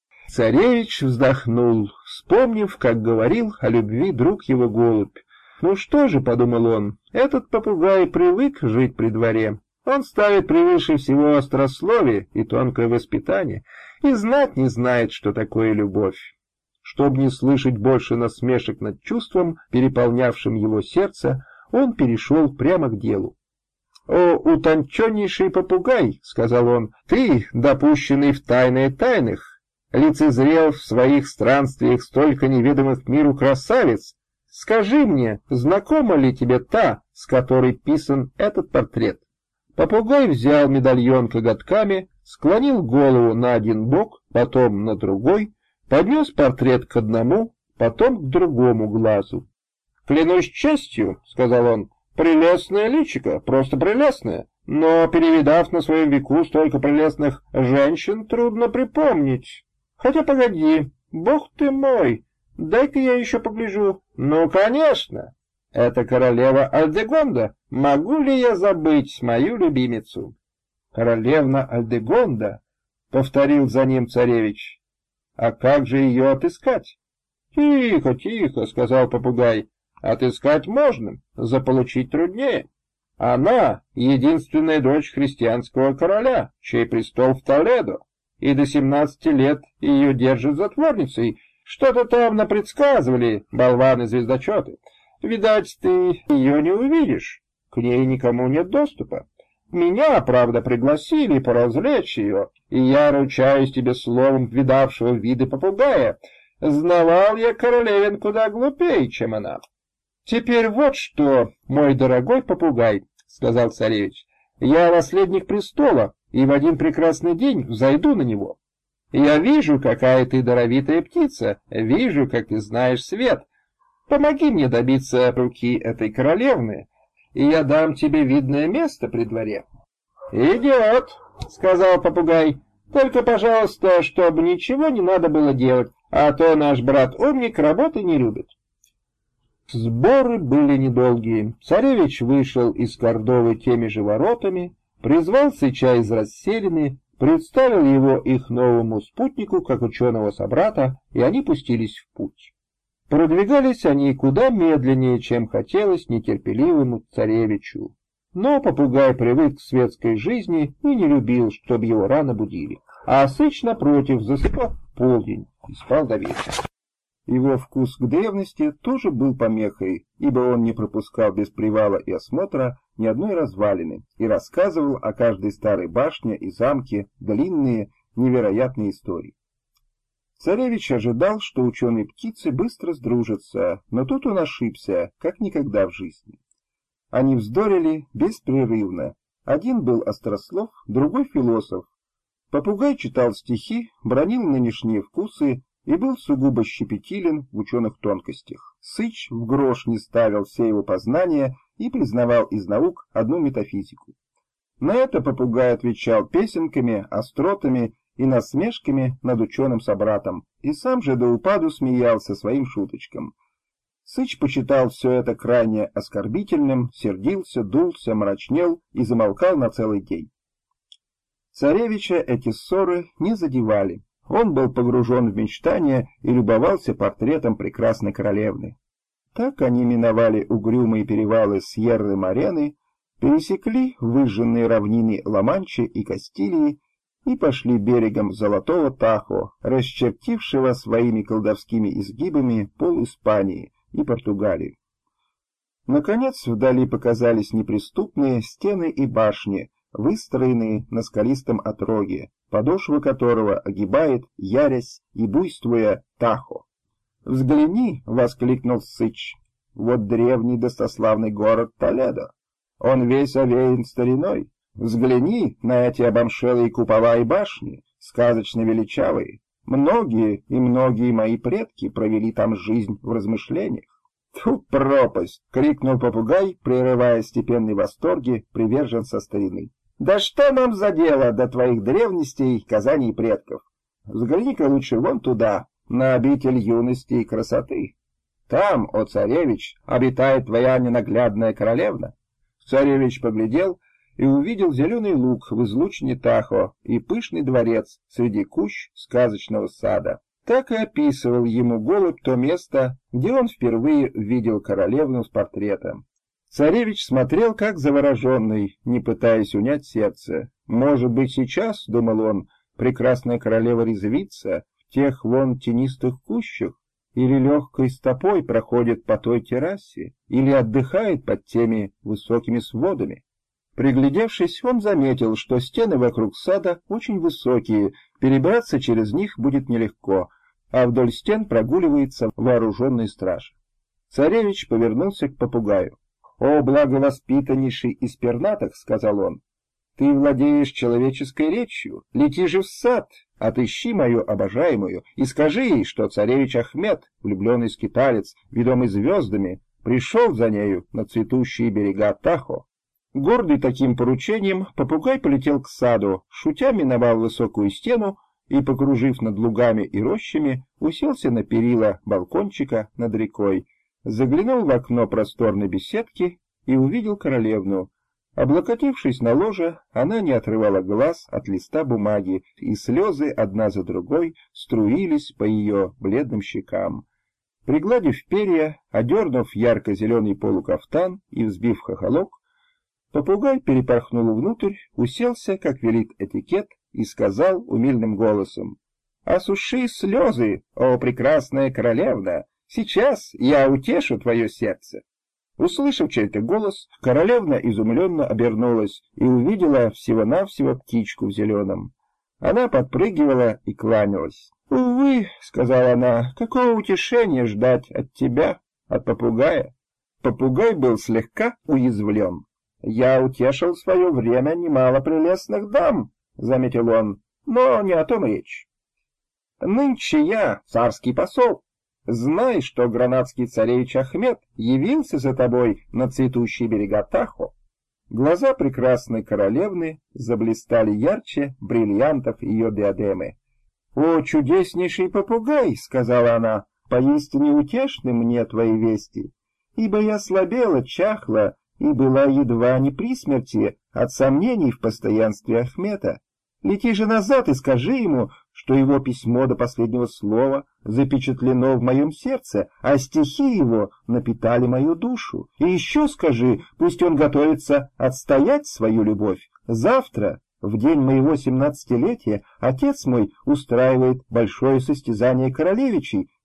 Царевич вздохнул, вспомнив, как говорил о любви друг его голубь. «Ну что же», — подумал он, — «этот попугай привык жить при дворе. Он ставит превыше всего острословие и тонкое воспитание, и знать не знает, что такое любовь». Чтобы не слышать больше насмешек над чувством, переполнявшим его сердце, он перешел прямо к делу. «О, утонченнейший попугай», — сказал он, — «ты, допущенный в тайное тайных, лицезрел в своих странствиях столько неведомых миру красавиц. Скажи мне, знакома ли тебе та, с которой писан этот портрет?» Попугай взял медальон коготками, склонил голову на один бок, потом на другой, поднес портрет к одному, потом к другому глазу. «Клянусь честью», — сказал он, — «прелестное личико, просто прелестное, но, перевидав на своем веку столько прелестных женщин, трудно припомнить. Хотя погоди, бог ты мой, дай-ка я еще погляжу. Ну, конечно, это королева Альдегонда. Могу ли я забыть мою любимицу?» «Королевна Альдегонда», — повторил за ним царевич. «А как же ее отыскать?» «Тихо, тихо», — сказал попугай. «Отыскать можно, заполучить труднее. Она — единственная дочь христианского короля, чей престол в Толедо, и до семнадцати лет ее держат затворницей. Что-то там напредсказывали болваны-звездочеты. Видать, ты ее не увидишь, к ней никому нет доступа. Меня, правда, пригласили поразвлечь ее, и я ручаюсь тебе словом видавшего виды попугая. Знавал я королевин куда глупее, чем она». «Теперь вот что, мой дорогой попугай», — сказал царевич, — «я наследник престола, и в один прекрасный день взойду на него. Я вижу, какая ты даровитая птица, вижу, как ты знаешь свет. Помоги мне добиться руки этой королевны, и я дам тебе видное место при дворе». «Идет», — сказал попугай, — «только, пожалуйста, чтобы ничего не надо было делать, а то наш брат-умник работы не любит». Сборы были недолгие. Царевич вышел из Кордовы теми же воротами, призвал Сыча из расселины, представил его их новому спутнику, как ученого-собрата, и они пустились в путь. Продвигались они куда медленнее, чем хотелось нетерпеливому царевичу. Но попугай привык к светской жизни и не любил, чтобы его рано будили. А Сыч, напротив, засыпал в полдень и спал до вечера. Его вкус к древности тоже был помехой, ибо он не пропускал без привала и осмотра ни одной развалины и рассказывал о каждой старой башне и замке длинные, невероятные истории. Царевич ожидал, что ученые-птицы быстро сдружатся, но тут он ошибся, как никогда в жизни. Они вздорили беспрерывно. Один был острослов, другой философ. Попугай читал стихи, бранил нынешние вкусы и был сугубо щепетилен в ученых тонкостях. Сыч в грош не ставил все его познания и признавал из наук одну метафизику. На это попугай отвечал песенками, остротами и насмешками над ученым собратом, и сам же до упаду смеялся своим шуточкам. Сыч почитал все это крайне оскорбительным, сердился, дулся, мрачнел и замолкал на целый день. Царевича эти ссоры не задевали. Он был погружен в мечтания и любовался портретом прекрасной королевны. Так они миновали угрюмые перевалы Сьерры-Морены, пересекли выжженные равнины Ла-Манчи и Кастилии и пошли берегом Золотого Тахо, расчертившего своими колдовскими изгибами пол Испании и Португалии. Наконец вдали показались неприступные стены и башни, выстроенные на скалистом отроге, подошвы которого огибает, ярясь и буйствуя, Тахо. «Взгляни!» — воскликнул Сыч. «Вот древний достославный город Толедо. Он весь овеян стариной. Взгляни на эти обомшелые купола и башни, сказочно величавые. Многие и многие мои предки провели там жизнь в размышлениях». «Тьфу, пропасть!» — крикнул попугай, прерывая степенные восторги приверженца старины. «Да что нам за дело до твоих древностей, казаний предков? Взгляни-ка лучше вон туда, на обитель юности и красоты. Там, о царевич, обитает твоя ненаглядная королевна». Царевич поглядел и увидел зеленый луг в излучине Тахо и пышный дворец среди кущ сказочного сада. Так и описывал ему голубь то место, где он впервые видел королевну с портретом. Царевич смотрел как завороженный, не пытаясь унять сердце. «Может быть, сейчас, — думал он, — прекрасная королева резвится в тех вон тенистых кущах, или легкой стопой проходит по той террасе, или отдыхает под теми высокими сводами». Приглядевшись, он заметил, что стены вокруг сада очень высокие, перебраться через них будет нелегко, а вдоль стен прогуливается вооруженный страж. Царевич повернулся к попугаю. «О, благовоспитаннейший из пернатых, — сказал он, — ты владеешь человеческой речью, лети же в сад, отыщи мою обожаемую и скажи ей, что царевич Ахмед, влюбленный скиталец, ведомый звездами, пришел за нею на цветущие берега Тахо». Гордый таким поручением, попугай полетел к саду, шутя миновал высокую стену и, покружив над лугами и рощами, уселся на перила балкончика над рекой, заглянул в окно просторной беседки и увидел королевну. Облокотившись на ложе, она не отрывала глаз от листа бумаги, и слезы одна за другой струились по ее бледным щекам. Пригладив перья, одернув ярко-зеленый полукафтан и взбив хохолок, попугай перепорхнул внутрь, уселся, как велит этикет, и сказал умильным голосом: «Осуши слезы, о прекрасная королевна! Сейчас я утешу твое сердце». Услышав чей-то голос, королевна изумленно обернулась и увидела всего-навсего птичку в зеленом. Она подпрыгивала и кланялась. «Увы, — сказала она, — какого утешения ждать от тебя, от попугая?» Попугай был слегка уязвлен. «Я утешил в свое время немало прелестных дам, — заметил он, — но не о том речь. Нынче я царский посол. Знай, что гранадский царевич Ахмед явился за тобой на цветущие берега Тахо». Глаза прекрасной королевны заблистали ярче бриллиантов ее диадемы. «О, чудеснейший попугай, — сказала она, — поистине утешны мне твои вести, ибо я слабела, чахла и была едва не при смерти от сомнений в постоянстве Ахмета. Лети же назад и скажи ему, что его письмо до последнего слова запечатлено в моем сердце, а стихи его напитали мою душу. И еще скажи, пусть он готовится отстоять свою любовь. Завтра, в день моего семнадцатилетия, отец мой устраивает большое состязание королевичей,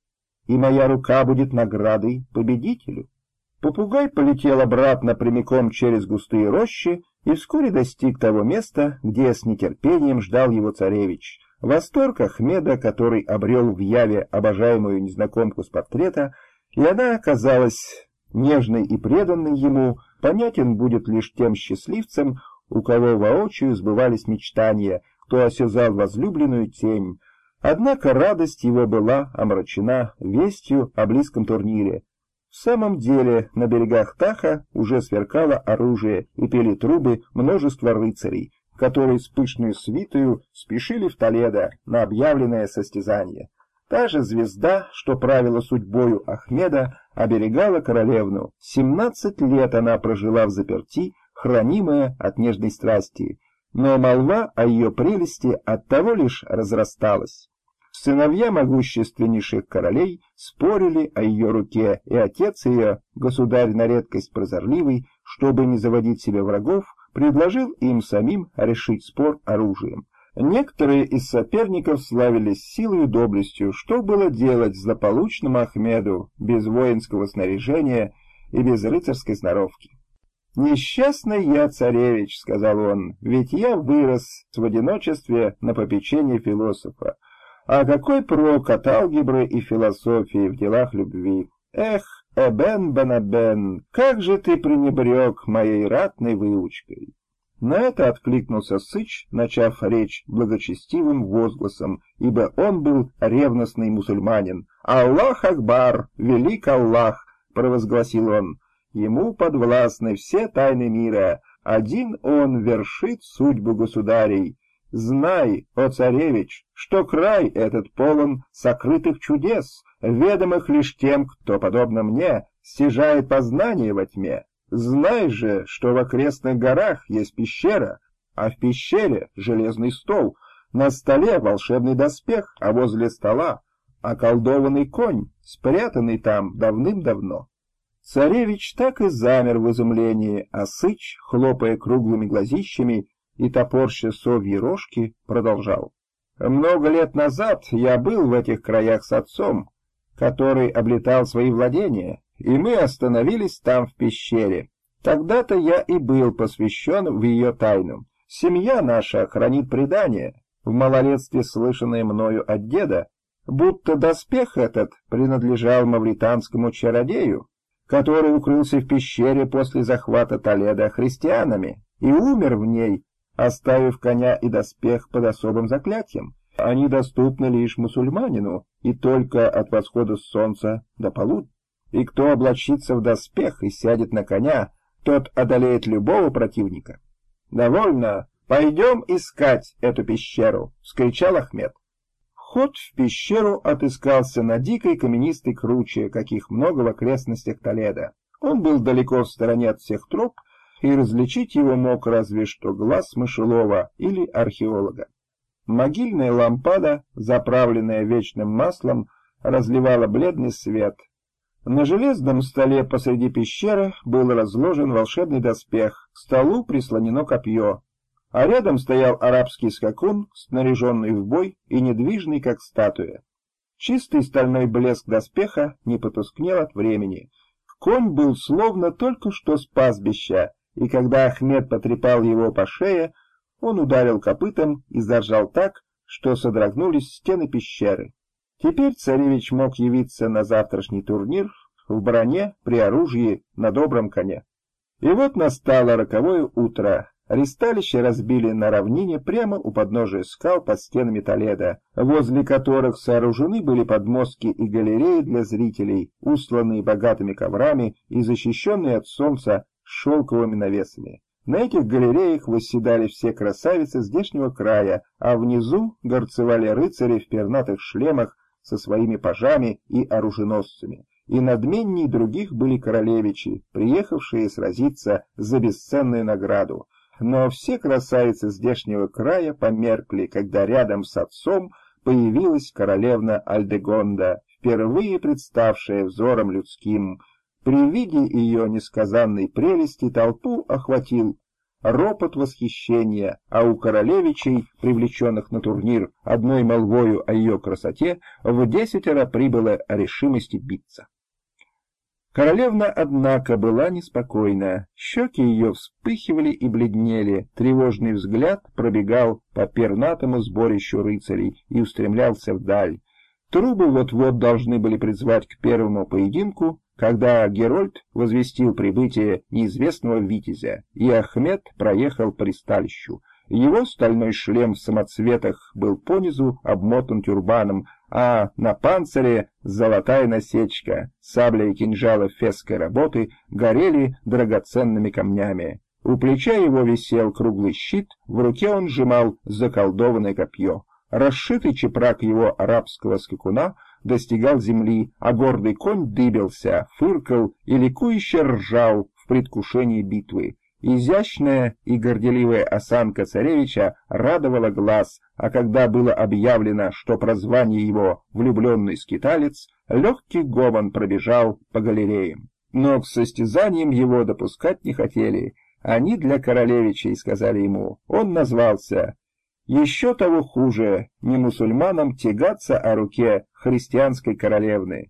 и моя рука будет наградой победителю». Попугай полетел обратно прямиком через густые рощи и вскоре достиг того места, где с нетерпением ждал его царевич. Восторг Ахмеда, который обрел в яве обожаемую незнакомку с портрета, и она оказалась нежной и преданной ему, понятен будет лишь тем счастливцам, у кого воочию сбывались мечтания, кто осязал возлюбленную тень. Однако радость его была омрачена вестью о близком турнире. В самом деле, на берегах Таха уже сверкало оружие и пели трубы множество рыцарей, которые с пышной свитою спешили в Толедо на объявленное состязание. Та же звезда, что правила судьбою Ахмеда, оберегала королевну. Семнадцать лет она прожила в заперти, хранимая от нежной страсти, но молва о ее прелести оттого лишь разрасталась. Сыновья могущественнейших королей спорили о ее руке, и отец ее, государь на редкость прозорливый, чтобы не заводить себе врагов, предложил им самим решить спор оружием. Некоторые из соперников славились силой и доблестью, что было делать злополучному Ахмеду без воинского снаряжения и без рыцарской сноровки. «Несчастный я, царевич», — сказал он, — «ведь я вырос в одиночестве на попечении философа. А какой прок от алгебры и философии в делах любви? Эх, Эбен Бенабен, как же ты пренебрег моей ратной выучкой!» На это откликнулся Сыч, начав речь благочестивым возгласом, ибо он был ревностный мусульманин. «Аллах Акбар! Велик Аллах!» — провозгласил он. «Ему подвластны все тайны мира. Один он вершит судьбу государей. Знай, о царевич, что край этот полон сокрытых чудес, ведомых лишь тем, кто, подобно мне, стяжает познание во тьме. Знай же, что в окрестных горах есть пещера, а в пещере железный стол, на столе волшебный доспех, а возле стола околдованный конь, спрятанный там давным-давно». Царевич так и замер в изумлении, а Сыч, хлопая круглыми глазищами и топорща совьи рожки, продолжал. «Много лет назад я был в этих краях с отцом, который облетал свои владения, и мы остановились там в пещере. Тогда-то я и был посвящен в ее тайну. Семья наша хранит предание, в малолетстве слышанное мною от деда, будто доспех этот принадлежал мавританскому чародею, который укрылся в пещере после захвата Толедо христианами и умер в ней, оставив коня и доспех под особым заклятием. Они доступны лишь мусульманину, и только от восхода солнца до полудня. И кто облачится в доспех и сядет на коня, тот одолеет любого противника». «Довольно, пойдем искать эту пещеру», — вскричал Ахмед. Вход в пещеру отыскался на дикой каменистой круче, каких много в окрестностях Толедо. Он был далеко в стороне от всех троп, и различить его мог разве что глаз мышелова или археолога. Могильная лампада, заправленная вечным маслом, разливала бледный свет. На железном столе посреди пещеры был разложен волшебный доспех, к столу прислонено копье, а рядом стоял арабский скакун, снаряженный в бой и недвижный, как статуя. Чистый стальной блеск доспеха не потускнел от времени. Конь был словно только что с пастбища, и когда Ахмед потрепал его по шее, он ударил копытом и заржал так, что содрогнулись стены пещеры. Теперь царевич мог явиться на завтрашний турнир в броне, при оружии, на добром коне. И вот настало роковое утро. Ристалище разбили на равнине прямо у подножия скал под стенами Толедо, возле которых сооружены были подмостки и галереи для зрителей, устланные богатыми коврами и защищенные от солнца шелковыми навесами. На этих галереях восседали все красавицы здешнего края, а внизу горцевали рыцари в пернатых шлемах со своими пажами и оруженосцами. И надменней других были королевичи, приехавшие сразиться за бесценную награду. Но все красавицы здешнего края померкли, когда рядом с отцом появилась королевна Альдегонда, впервые представшая взором людским. При виде ее несказанной прелести толпу охватил ропот восхищения, а у королевичей, привлеченных на турнир одной молвою о ее красоте, в десятеро прибыло решимости биться. Королевна, однако, была неспокойна, щеки ее вспыхивали и бледнели, тревожный взгляд пробегал по пернатому сборищу рыцарей и устремлялся вдаль. Трубы вот-вот должны были призвать к первому поединку, когда Герольд возвестил прибытие неизвестного витязя, и Ахмед проехал по ристалищу. Его стальной шлем в самоцветах был понизу обмотан тюрбаном, а на панцире золотая насечка, сабля и кинжалы фесской работы горели драгоценными камнями. У плеча его висел круглый щит, в руке он сжимал заколдованное копье. Расшитый чепрак его арабского скакуна достигал земли, а гордый конь дыбился, фыркал и ликующе ржал в предвкушении битвы. Изящная и горделивая осанка царевича радовала глаз, а когда было объявлено, что прозвание его «влюбленный скиталец», легкий гомон пробежал по галереям. Но к состязаниям его допускать не хотели. Они для королевичей, сказали ему, он назвался. Еще того хуже, не мусульманам тягаться о руке христианской королевны.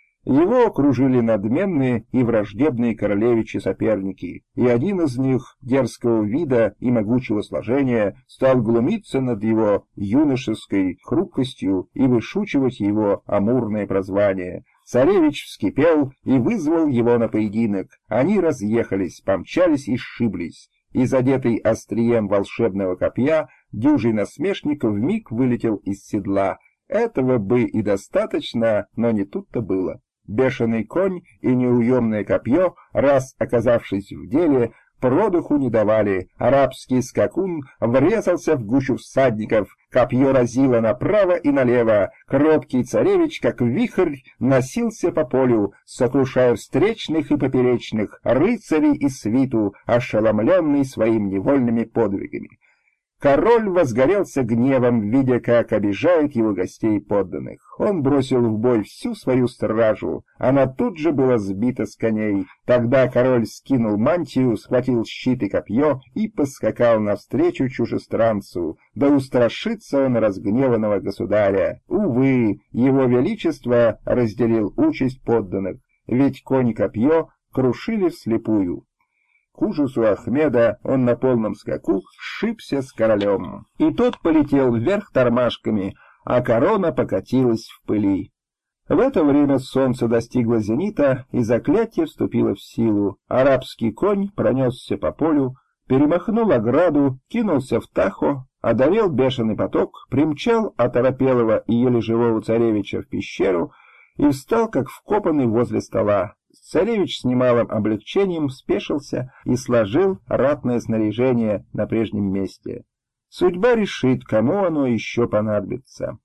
Его окружили надменные и враждебные королевичи-соперники, и один из них, дерзкого вида и могучего сложения, стал глумиться над его юношеской хрупкостью и вышучивать его амурное прозвание. Царевич вскипел и вызвал его на поединок. Они разъехались, помчались и сшиблись, и, задетый острием волшебного копья, дюжий насмешник вмиг вылетел из седла. Этого бы и достаточно, но не тут-то было. Бешеный конь и неуемное копье, раз оказавшись в деле, продыху не давали. Арабский скакун врезался в гущу всадников, копье разило направо и налево. Кроткий царевич, как вихрь, носился по полю, сокрушая встречных и поперечных, рыцарей и свиту, ошеломленный своими невольными подвигами. Король возгорелся гневом, видя, как обижает его гостей и подданных. Он бросил в бой всю свою стражу, она тут же была сбита с коней. Тогда король скинул мантию, схватил щит и копье и поскакал навстречу чужестранцу. Да устрашится он разгневанного государя. Увы, его величество разделил участь подданных, ведь конь и копье крушили вслепую. К ужасу Ахмеда он на полном скаку сшибся с королем, и тот полетел вверх тормашками, а корона покатилась в пыли. В это время солнце достигло зенита, и заклятие вступило в силу. Арабский конь пронесся по полю, перемахнул ограду, кинулся в Тахо, одолел бешеный поток, примчал оторопелого и еле живого царевича в пещеру и встал, как вкопанный возле стола. Царевич с немалым облегчением спешился и сложил ратное снаряжение на прежнем месте. Судьба решит, кому оно еще понадобится.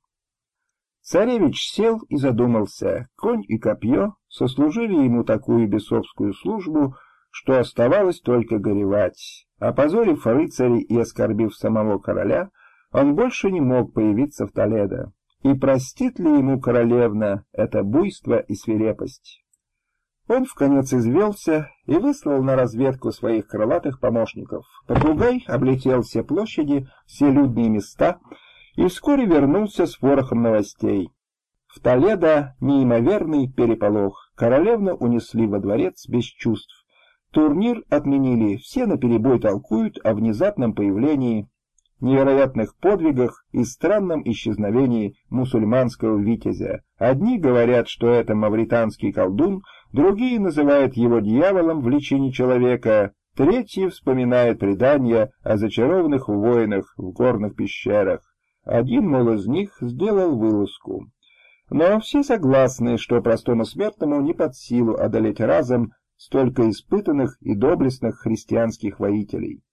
Царевич сел и задумался. Конь и копье сослужили ему такую бесовскую службу, что оставалось только горевать. Опозорив рыцарей и оскорбив самого короля, он больше не мог появиться в Толедо. И простит ли ему королевна это буйство и свирепость? Он вконец извелся и выслал на разведку своих крылатых помощников. Попугай облетел все площади, все людные места и вскоре вернулся с ворохом новостей. В Толедо неимоверный переполох. Королевну унесли во дворец без чувств. Турнир отменили, все наперебой толкуют о внезапном появлении, невероятных подвигах и странном исчезновении мусульманского витязя. Одни говорят, что это мавританский колдун, другие называют его дьяволом в личине человека, третьи вспоминают предания о зачарованных воинах в горных пещерах. Один, мол, из них сделал вылазку. Но все согласны, что простому смертному не под силу одолеть разом столько испытанных и доблестных христианских воителей.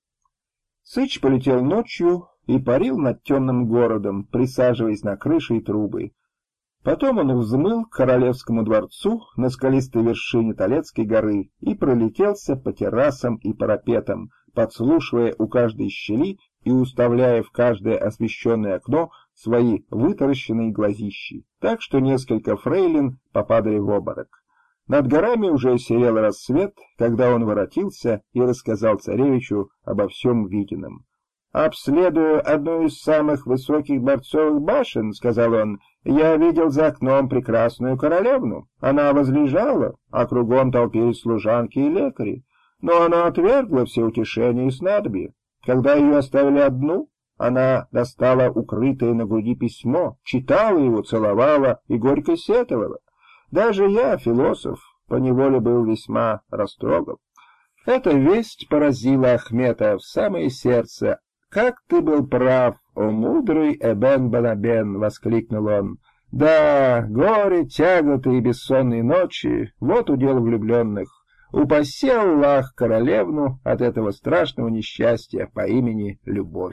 Сыч полетел ночью и парил над темным городом, присаживаясь на крыши и трубы. Потом он взмыл к королевскому дворцу на скалистой вершине Толедской горы и пролетелся по террасам и парапетам, подслушивая у каждой щели и уставляя в каждое освещенное окно свои вытаращенные глазищи, так что несколько фрейлин попадали в обморок. Над горами уже серел рассвет, когда он воротился и рассказал царевичу обо всем виденном. «Обследуя одну из самых высоких дворцовых башен, — сказал он, — я видел за окном прекрасную королевну. Она возлежала, а кругом толпились служанки и лекари. Но она отвергла все утешения и снадобья. Когда ее оставили одну, она достала укрытое на груди письмо, читала его, целовала и горько сетовала. Даже я, философ, поневоле был весьма растроган». Эта весть поразила Ахмета в самое сердце. «Как ты был прав, о мудрый Эбен Банабен!» — воскликнул он. «Да, горе, тяготы и бессонные ночи — вот удел влюбленных. Упаси Аллах королевну от этого страшного несчастья по имени Любовь».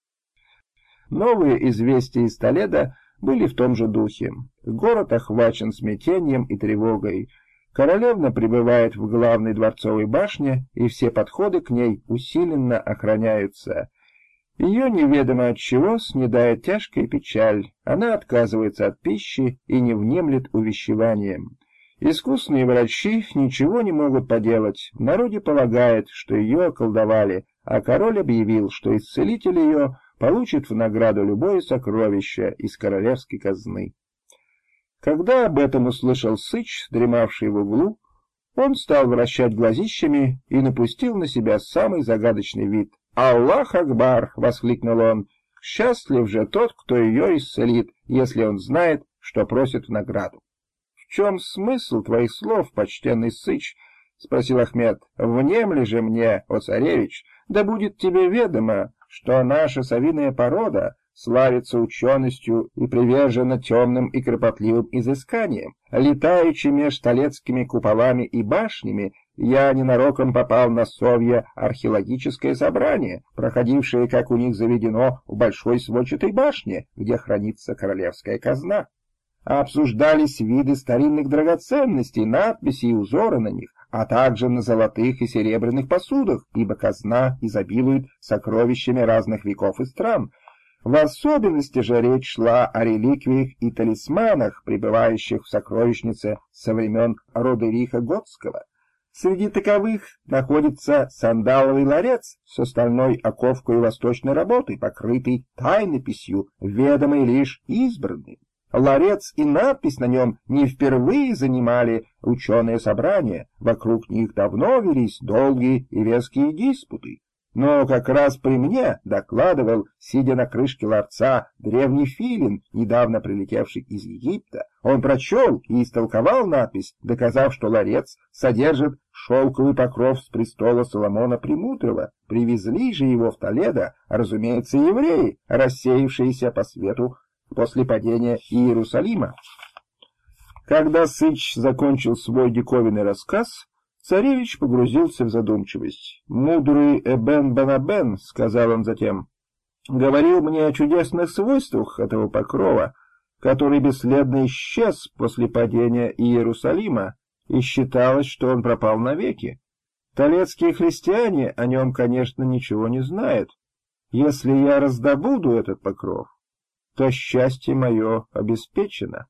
Новые известия из Толедо были в том же духе. Город охвачен смятением и тревогой. Королевна пребывает в главной дворцовой башне, и все подходы к ней усиленно охраняются. Ее неведомо от чего снедает тяжкая печаль, она отказывается от пищи и не внемлет увещеванием. Искусные врачи ничего не могут поделать, в народе полагает, что ее околдовали, а король объявил, что исцелитель ее получит в награду любое сокровище из королевской казны. Когда об этом услышал Сыч, дремавший в углу, он стал вращать глазищами и напустил на себя самый загадочный вид. «Аллах Акбар!» — воскликнул он. «Счастлив же тот, кто ее исцелит, если он знает, что просит в награду». «В чем смысл твоих слов, почтенный Сыч?» — спросил Ахмет. «Внемли же мне, о царевич, да будет тебе ведомо, что наша совиная порода славится ученостью и привержена темным и кропотливым изысканиям. Летаючи меж толецкими куполами и башнями, я ненароком попал на совье археологическое собрание, проходившее, как у них заведено, в большой сводчатой башне, где хранится королевская казна. Обсуждались виды старинных драгоценностей, надписи и узоры на них, а также на золотых и серебряных посудах, ибо казна изобилует сокровищами разных веков и стран. В особенности же речь шла о реликвиях и талисманах, пребывающих в сокровищнице со времен Родериха Готского. Среди таковых находится сандаловый ларец с остальной оковкой восточной работы, покрытый тайнописью, ведомой лишь избранным. Ларец и надпись на нем не впервые занимали ученые собрания, вокруг них давно велись долгие и веские диспуты. Но как раз при мне докладывал, сидя на крышке ларца, древний филин, недавно прилетевший из Египта. Он прочел и истолковал надпись, доказав, что ларец содержит шелковый покров с престола Соломона Премудрого. Привезли же его в Толедо, разумеется, евреи, рассеявшиеся по свету после падения Иерусалима. Когда Сыч закончил свой диковинный рассказ, царевич погрузился в задумчивость. «Мудрый Эбен Банабен, — сказал он затем, — говорил мне о чудесных свойствах этого покрова, который бесследно исчез после падения Иерусалима, и считалось, что он пропал навеки. Толецкие христиане о нем, конечно, ничего не знают. Если я раздобуду этот покров, то счастье мое обеспечено».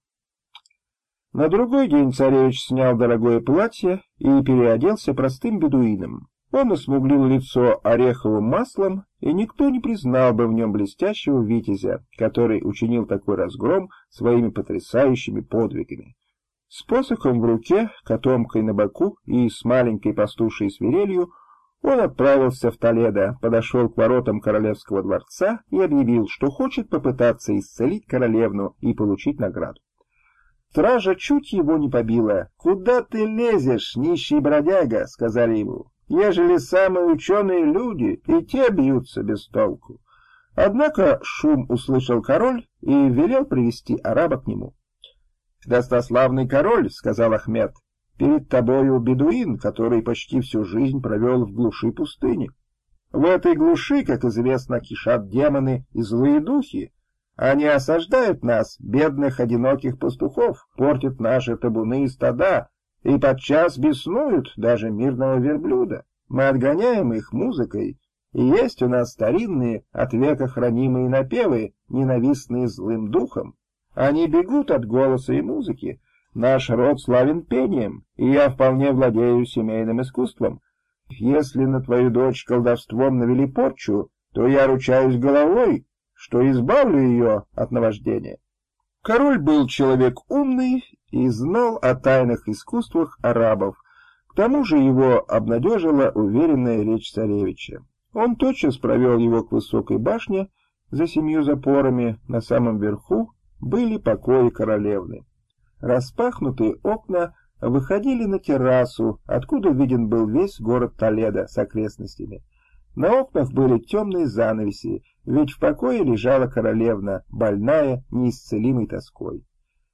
На другой день царевич снял дорогое платье и переоделся простым бедуином. Он осмуглил лицо ореховым маслом, и никто не признал бы в нем блестящего витязя, который учинил такой разгром своими потрясающими подвигами. С посохом в руке, котомкой на боку и с маленькой пастушей свирелью он отправился в Толедо, подошел к воротам королевского дворца и объявил, что хочет попытаться исцелить королевну и получить награду. Стража чуть его не побила. «Куда ты лезешь, нищий бродяга?» — сказали ему. «Ежели самые ученые люди, и те бьются без толку». Однако шум услышал король и велел привести араба к нему. «Достославный король», — сказал Ахмет, — «перед тобою бедуин, который почти всю жизнь провел в глуши пустыни. В этой глуши, как известно, кишат демоны и злые духи. Они осаждают нас, бедных одиноких пастухов, портят наши табуны и стада, и подчас беснуют даже мирного верблюда. Мы отгоняем их музыкой, и есть у нас старинные, от века хранимые напевы, ненавистные злым духом. Они бегут от голоса и музыки, Наш род славен пением, и я вполне владею семейным искусством. Если на твою дочь колдовством навели порчу, то я ручаюсь головой, что избавлю ее от наваждения». Король был человек умный и знал о тайных искусствах арабов. К тому же его обнадежила уверенная речь царевича. Он тотчас провел его к высокой башне за семью запорами. На самом верху были покои королевны. Распахнутые окна выходили на террасу, откуда виден был весь город Толедо с окрестностями. На окнах были темные занавеси, ведь в покое лежала королевна, больная неисцелимой тоской.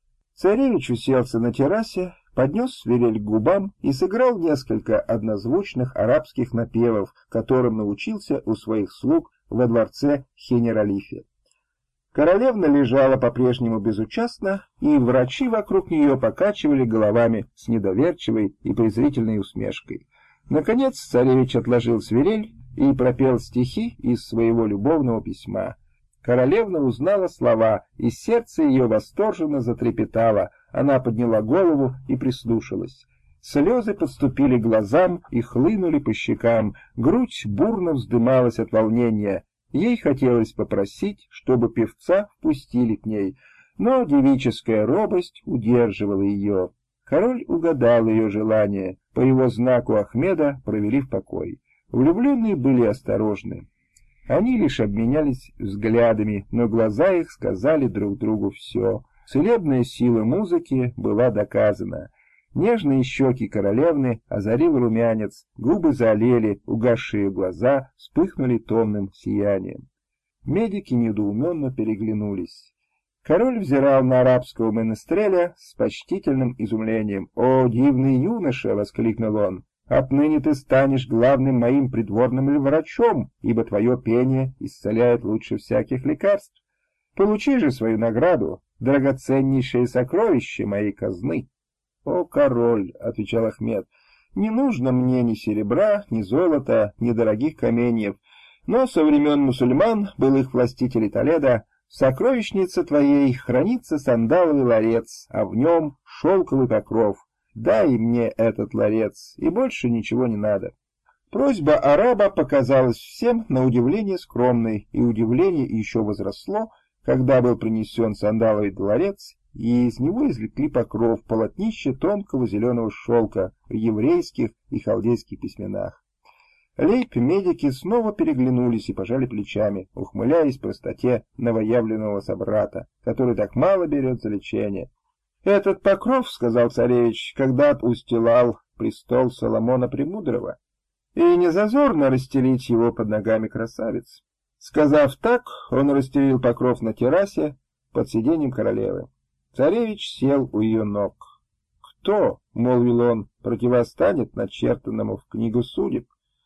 Царевич уселся на террасе, поднес свирель к губам и сыграл несколько однозвучных арабских напевов, которым научился у своих слуг во дворце Хенералифе. Королевна лежала по-прежнему безучастно, и врачи вокруг нее покачивали головами с недоверчивой и презрительной усмешкой. Наконец царевич отложил свирель и пропел стихи из своего любовного письма. Королевна узнала слова, и сердце ее восторженно затрепетало. Она подняла голову и прислушалась. Слезы подступили к глазам и хлынули по щекам, грудь бурно вздымалась от волнения. Ей хотелось попросить, чтобы певца впустили к ней, но девическая робость удерживала ее. Король угадал ее желание, по его знаку Ахмеда провели в покой. Влюбленные были осторожны. Они лишь обменялись взглядами, но глаза их сказали друг другу все. Целебная сила музыки была доказана. Нежные щеки королевны озарил румянец, губы заолели, угасшие глаза вспыхнули томным сиянием. Медики недоуменно переглянулись. Король взирал на арабского менестреля с почтительным изумлением. «О, дивный юноша!» — воскликнул он. «Отныне ты станешь главным моим придворным врачом, ибо твое пение исцеляет лучше всяких лекарств. Получи же свою награду, драгоценнейшее сокровище моей казны». «О, король!» — отвечал Ахмед, — «не нужно мне ни серебра, ни золота, ни дорогих каменьев, но со времен мусульман, былых властителей Толедо, в сокровищнице твоей хранится сандаловый ларец, а в нем шелковый покров. Дай мне этот ларец, и больше ничего не надо». Просьба араба показалась всем на удивление скромной, и удивление еще возросло, когда был принесен сандаловый ларец, и из него извлекли покров, полотнище тонкого зеленого шелка в еврейских и халдейских письменах. Лейб-медики снова переглянулись и пожали плечами, ухмыляясь простоте новоявленного собрата, который так мало берет за лечение. «Этот покров, — сказал царевич, — когда-то устилал престол Соломона Премудрого, и не зазорно расстелить его под ногами красавиц». Сказав так, он расстелил покров на террасе под сиденьем королевы. Царевич сел у ее ног. «Кто, — молвил он, — противостанет начертанному в книгу судеб?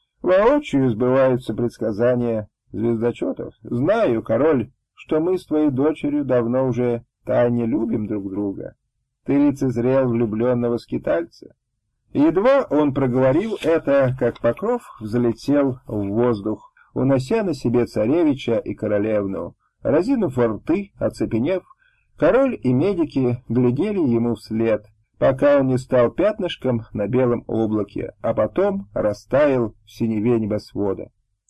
Воочию сбываются предсказания звездочетов. Знаю, король, что мы с твоей дочерью давно уже тайне любим друг друга. Ты лицезрел влюбленного скитальца». Едва он проговорил это, как покров взлетел в воздух, унося на себе царевича и королевну. Разинув рты, оцепенев, король и медики глядели ему вслед, пока он не стал пятнышком на белом облаке, а потом растаял в синеве небосвода.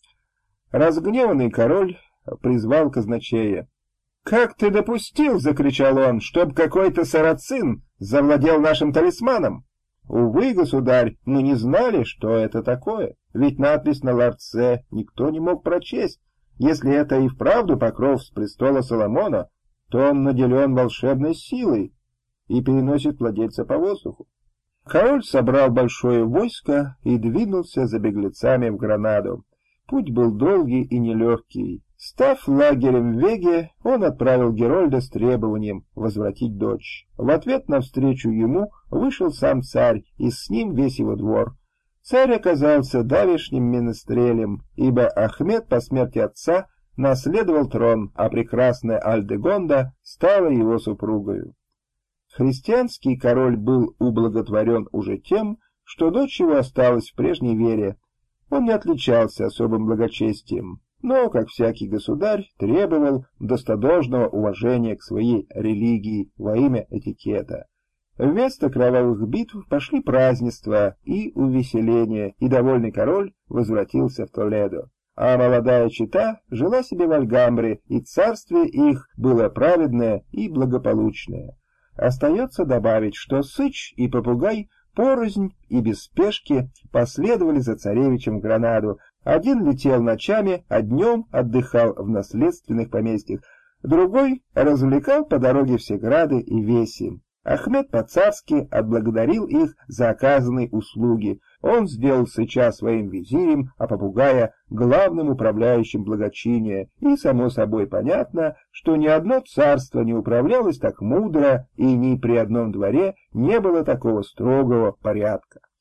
Разгневанный король призвал казначея. «Как ты допустил, — закричал он, — чтоб какой-то сарацин завладел нашим талисманом? Увы, государь, мы не знали, что это такое, ведь надпись на ларце никто не мог прочесть. Если это и вправду покров с престола Соломона, то он наделен волшебной силой и переносит владельца по воздуху». Король собрал большое войско и двинулся за беглецами в Гранаду. Путь был долгий и нелегкий. Став лагерем в Веге, он отправил Герольда с требованием возвратить дочь. В ответ на встречу ему вышел сам царь, и с ним весь его двор. Царь оказался давешним менестрелем, ибо Ахмед по смерти отца наследовал трон, а прекрасная Альдегонда стала его супругою. Христианский король был ублаготворен уже тем, что дочь его осталась в прежней вере. Он не отличался особым благочестием, но, как всякий государь, требовал достодолжного уважения к своей религии во имя этикета. Вместо кровавых битв пошли празднества и увеселения, и довольный король возвратился в Толедо. А молодая чета жила себе в Альгамбре, и царствие их было праведное и благополучное. Остается добавить, что Сыч и Попугай порознь и без спешки последовали за царевичем в Гранаду. Один летел ночами, а днем отдыхал в наследственных поместьях, другой развлекал по дороге все грады и веси. Ахмед по-царски отблагодарил их за оказанные услуги. Он сделал Сыча своим визирем, а Попугая — главным управляющим благочиния, и, само собой, понятно, что ни одно царство не управлялось так мудро, и ни при одном дворе не было такого строгого порядка.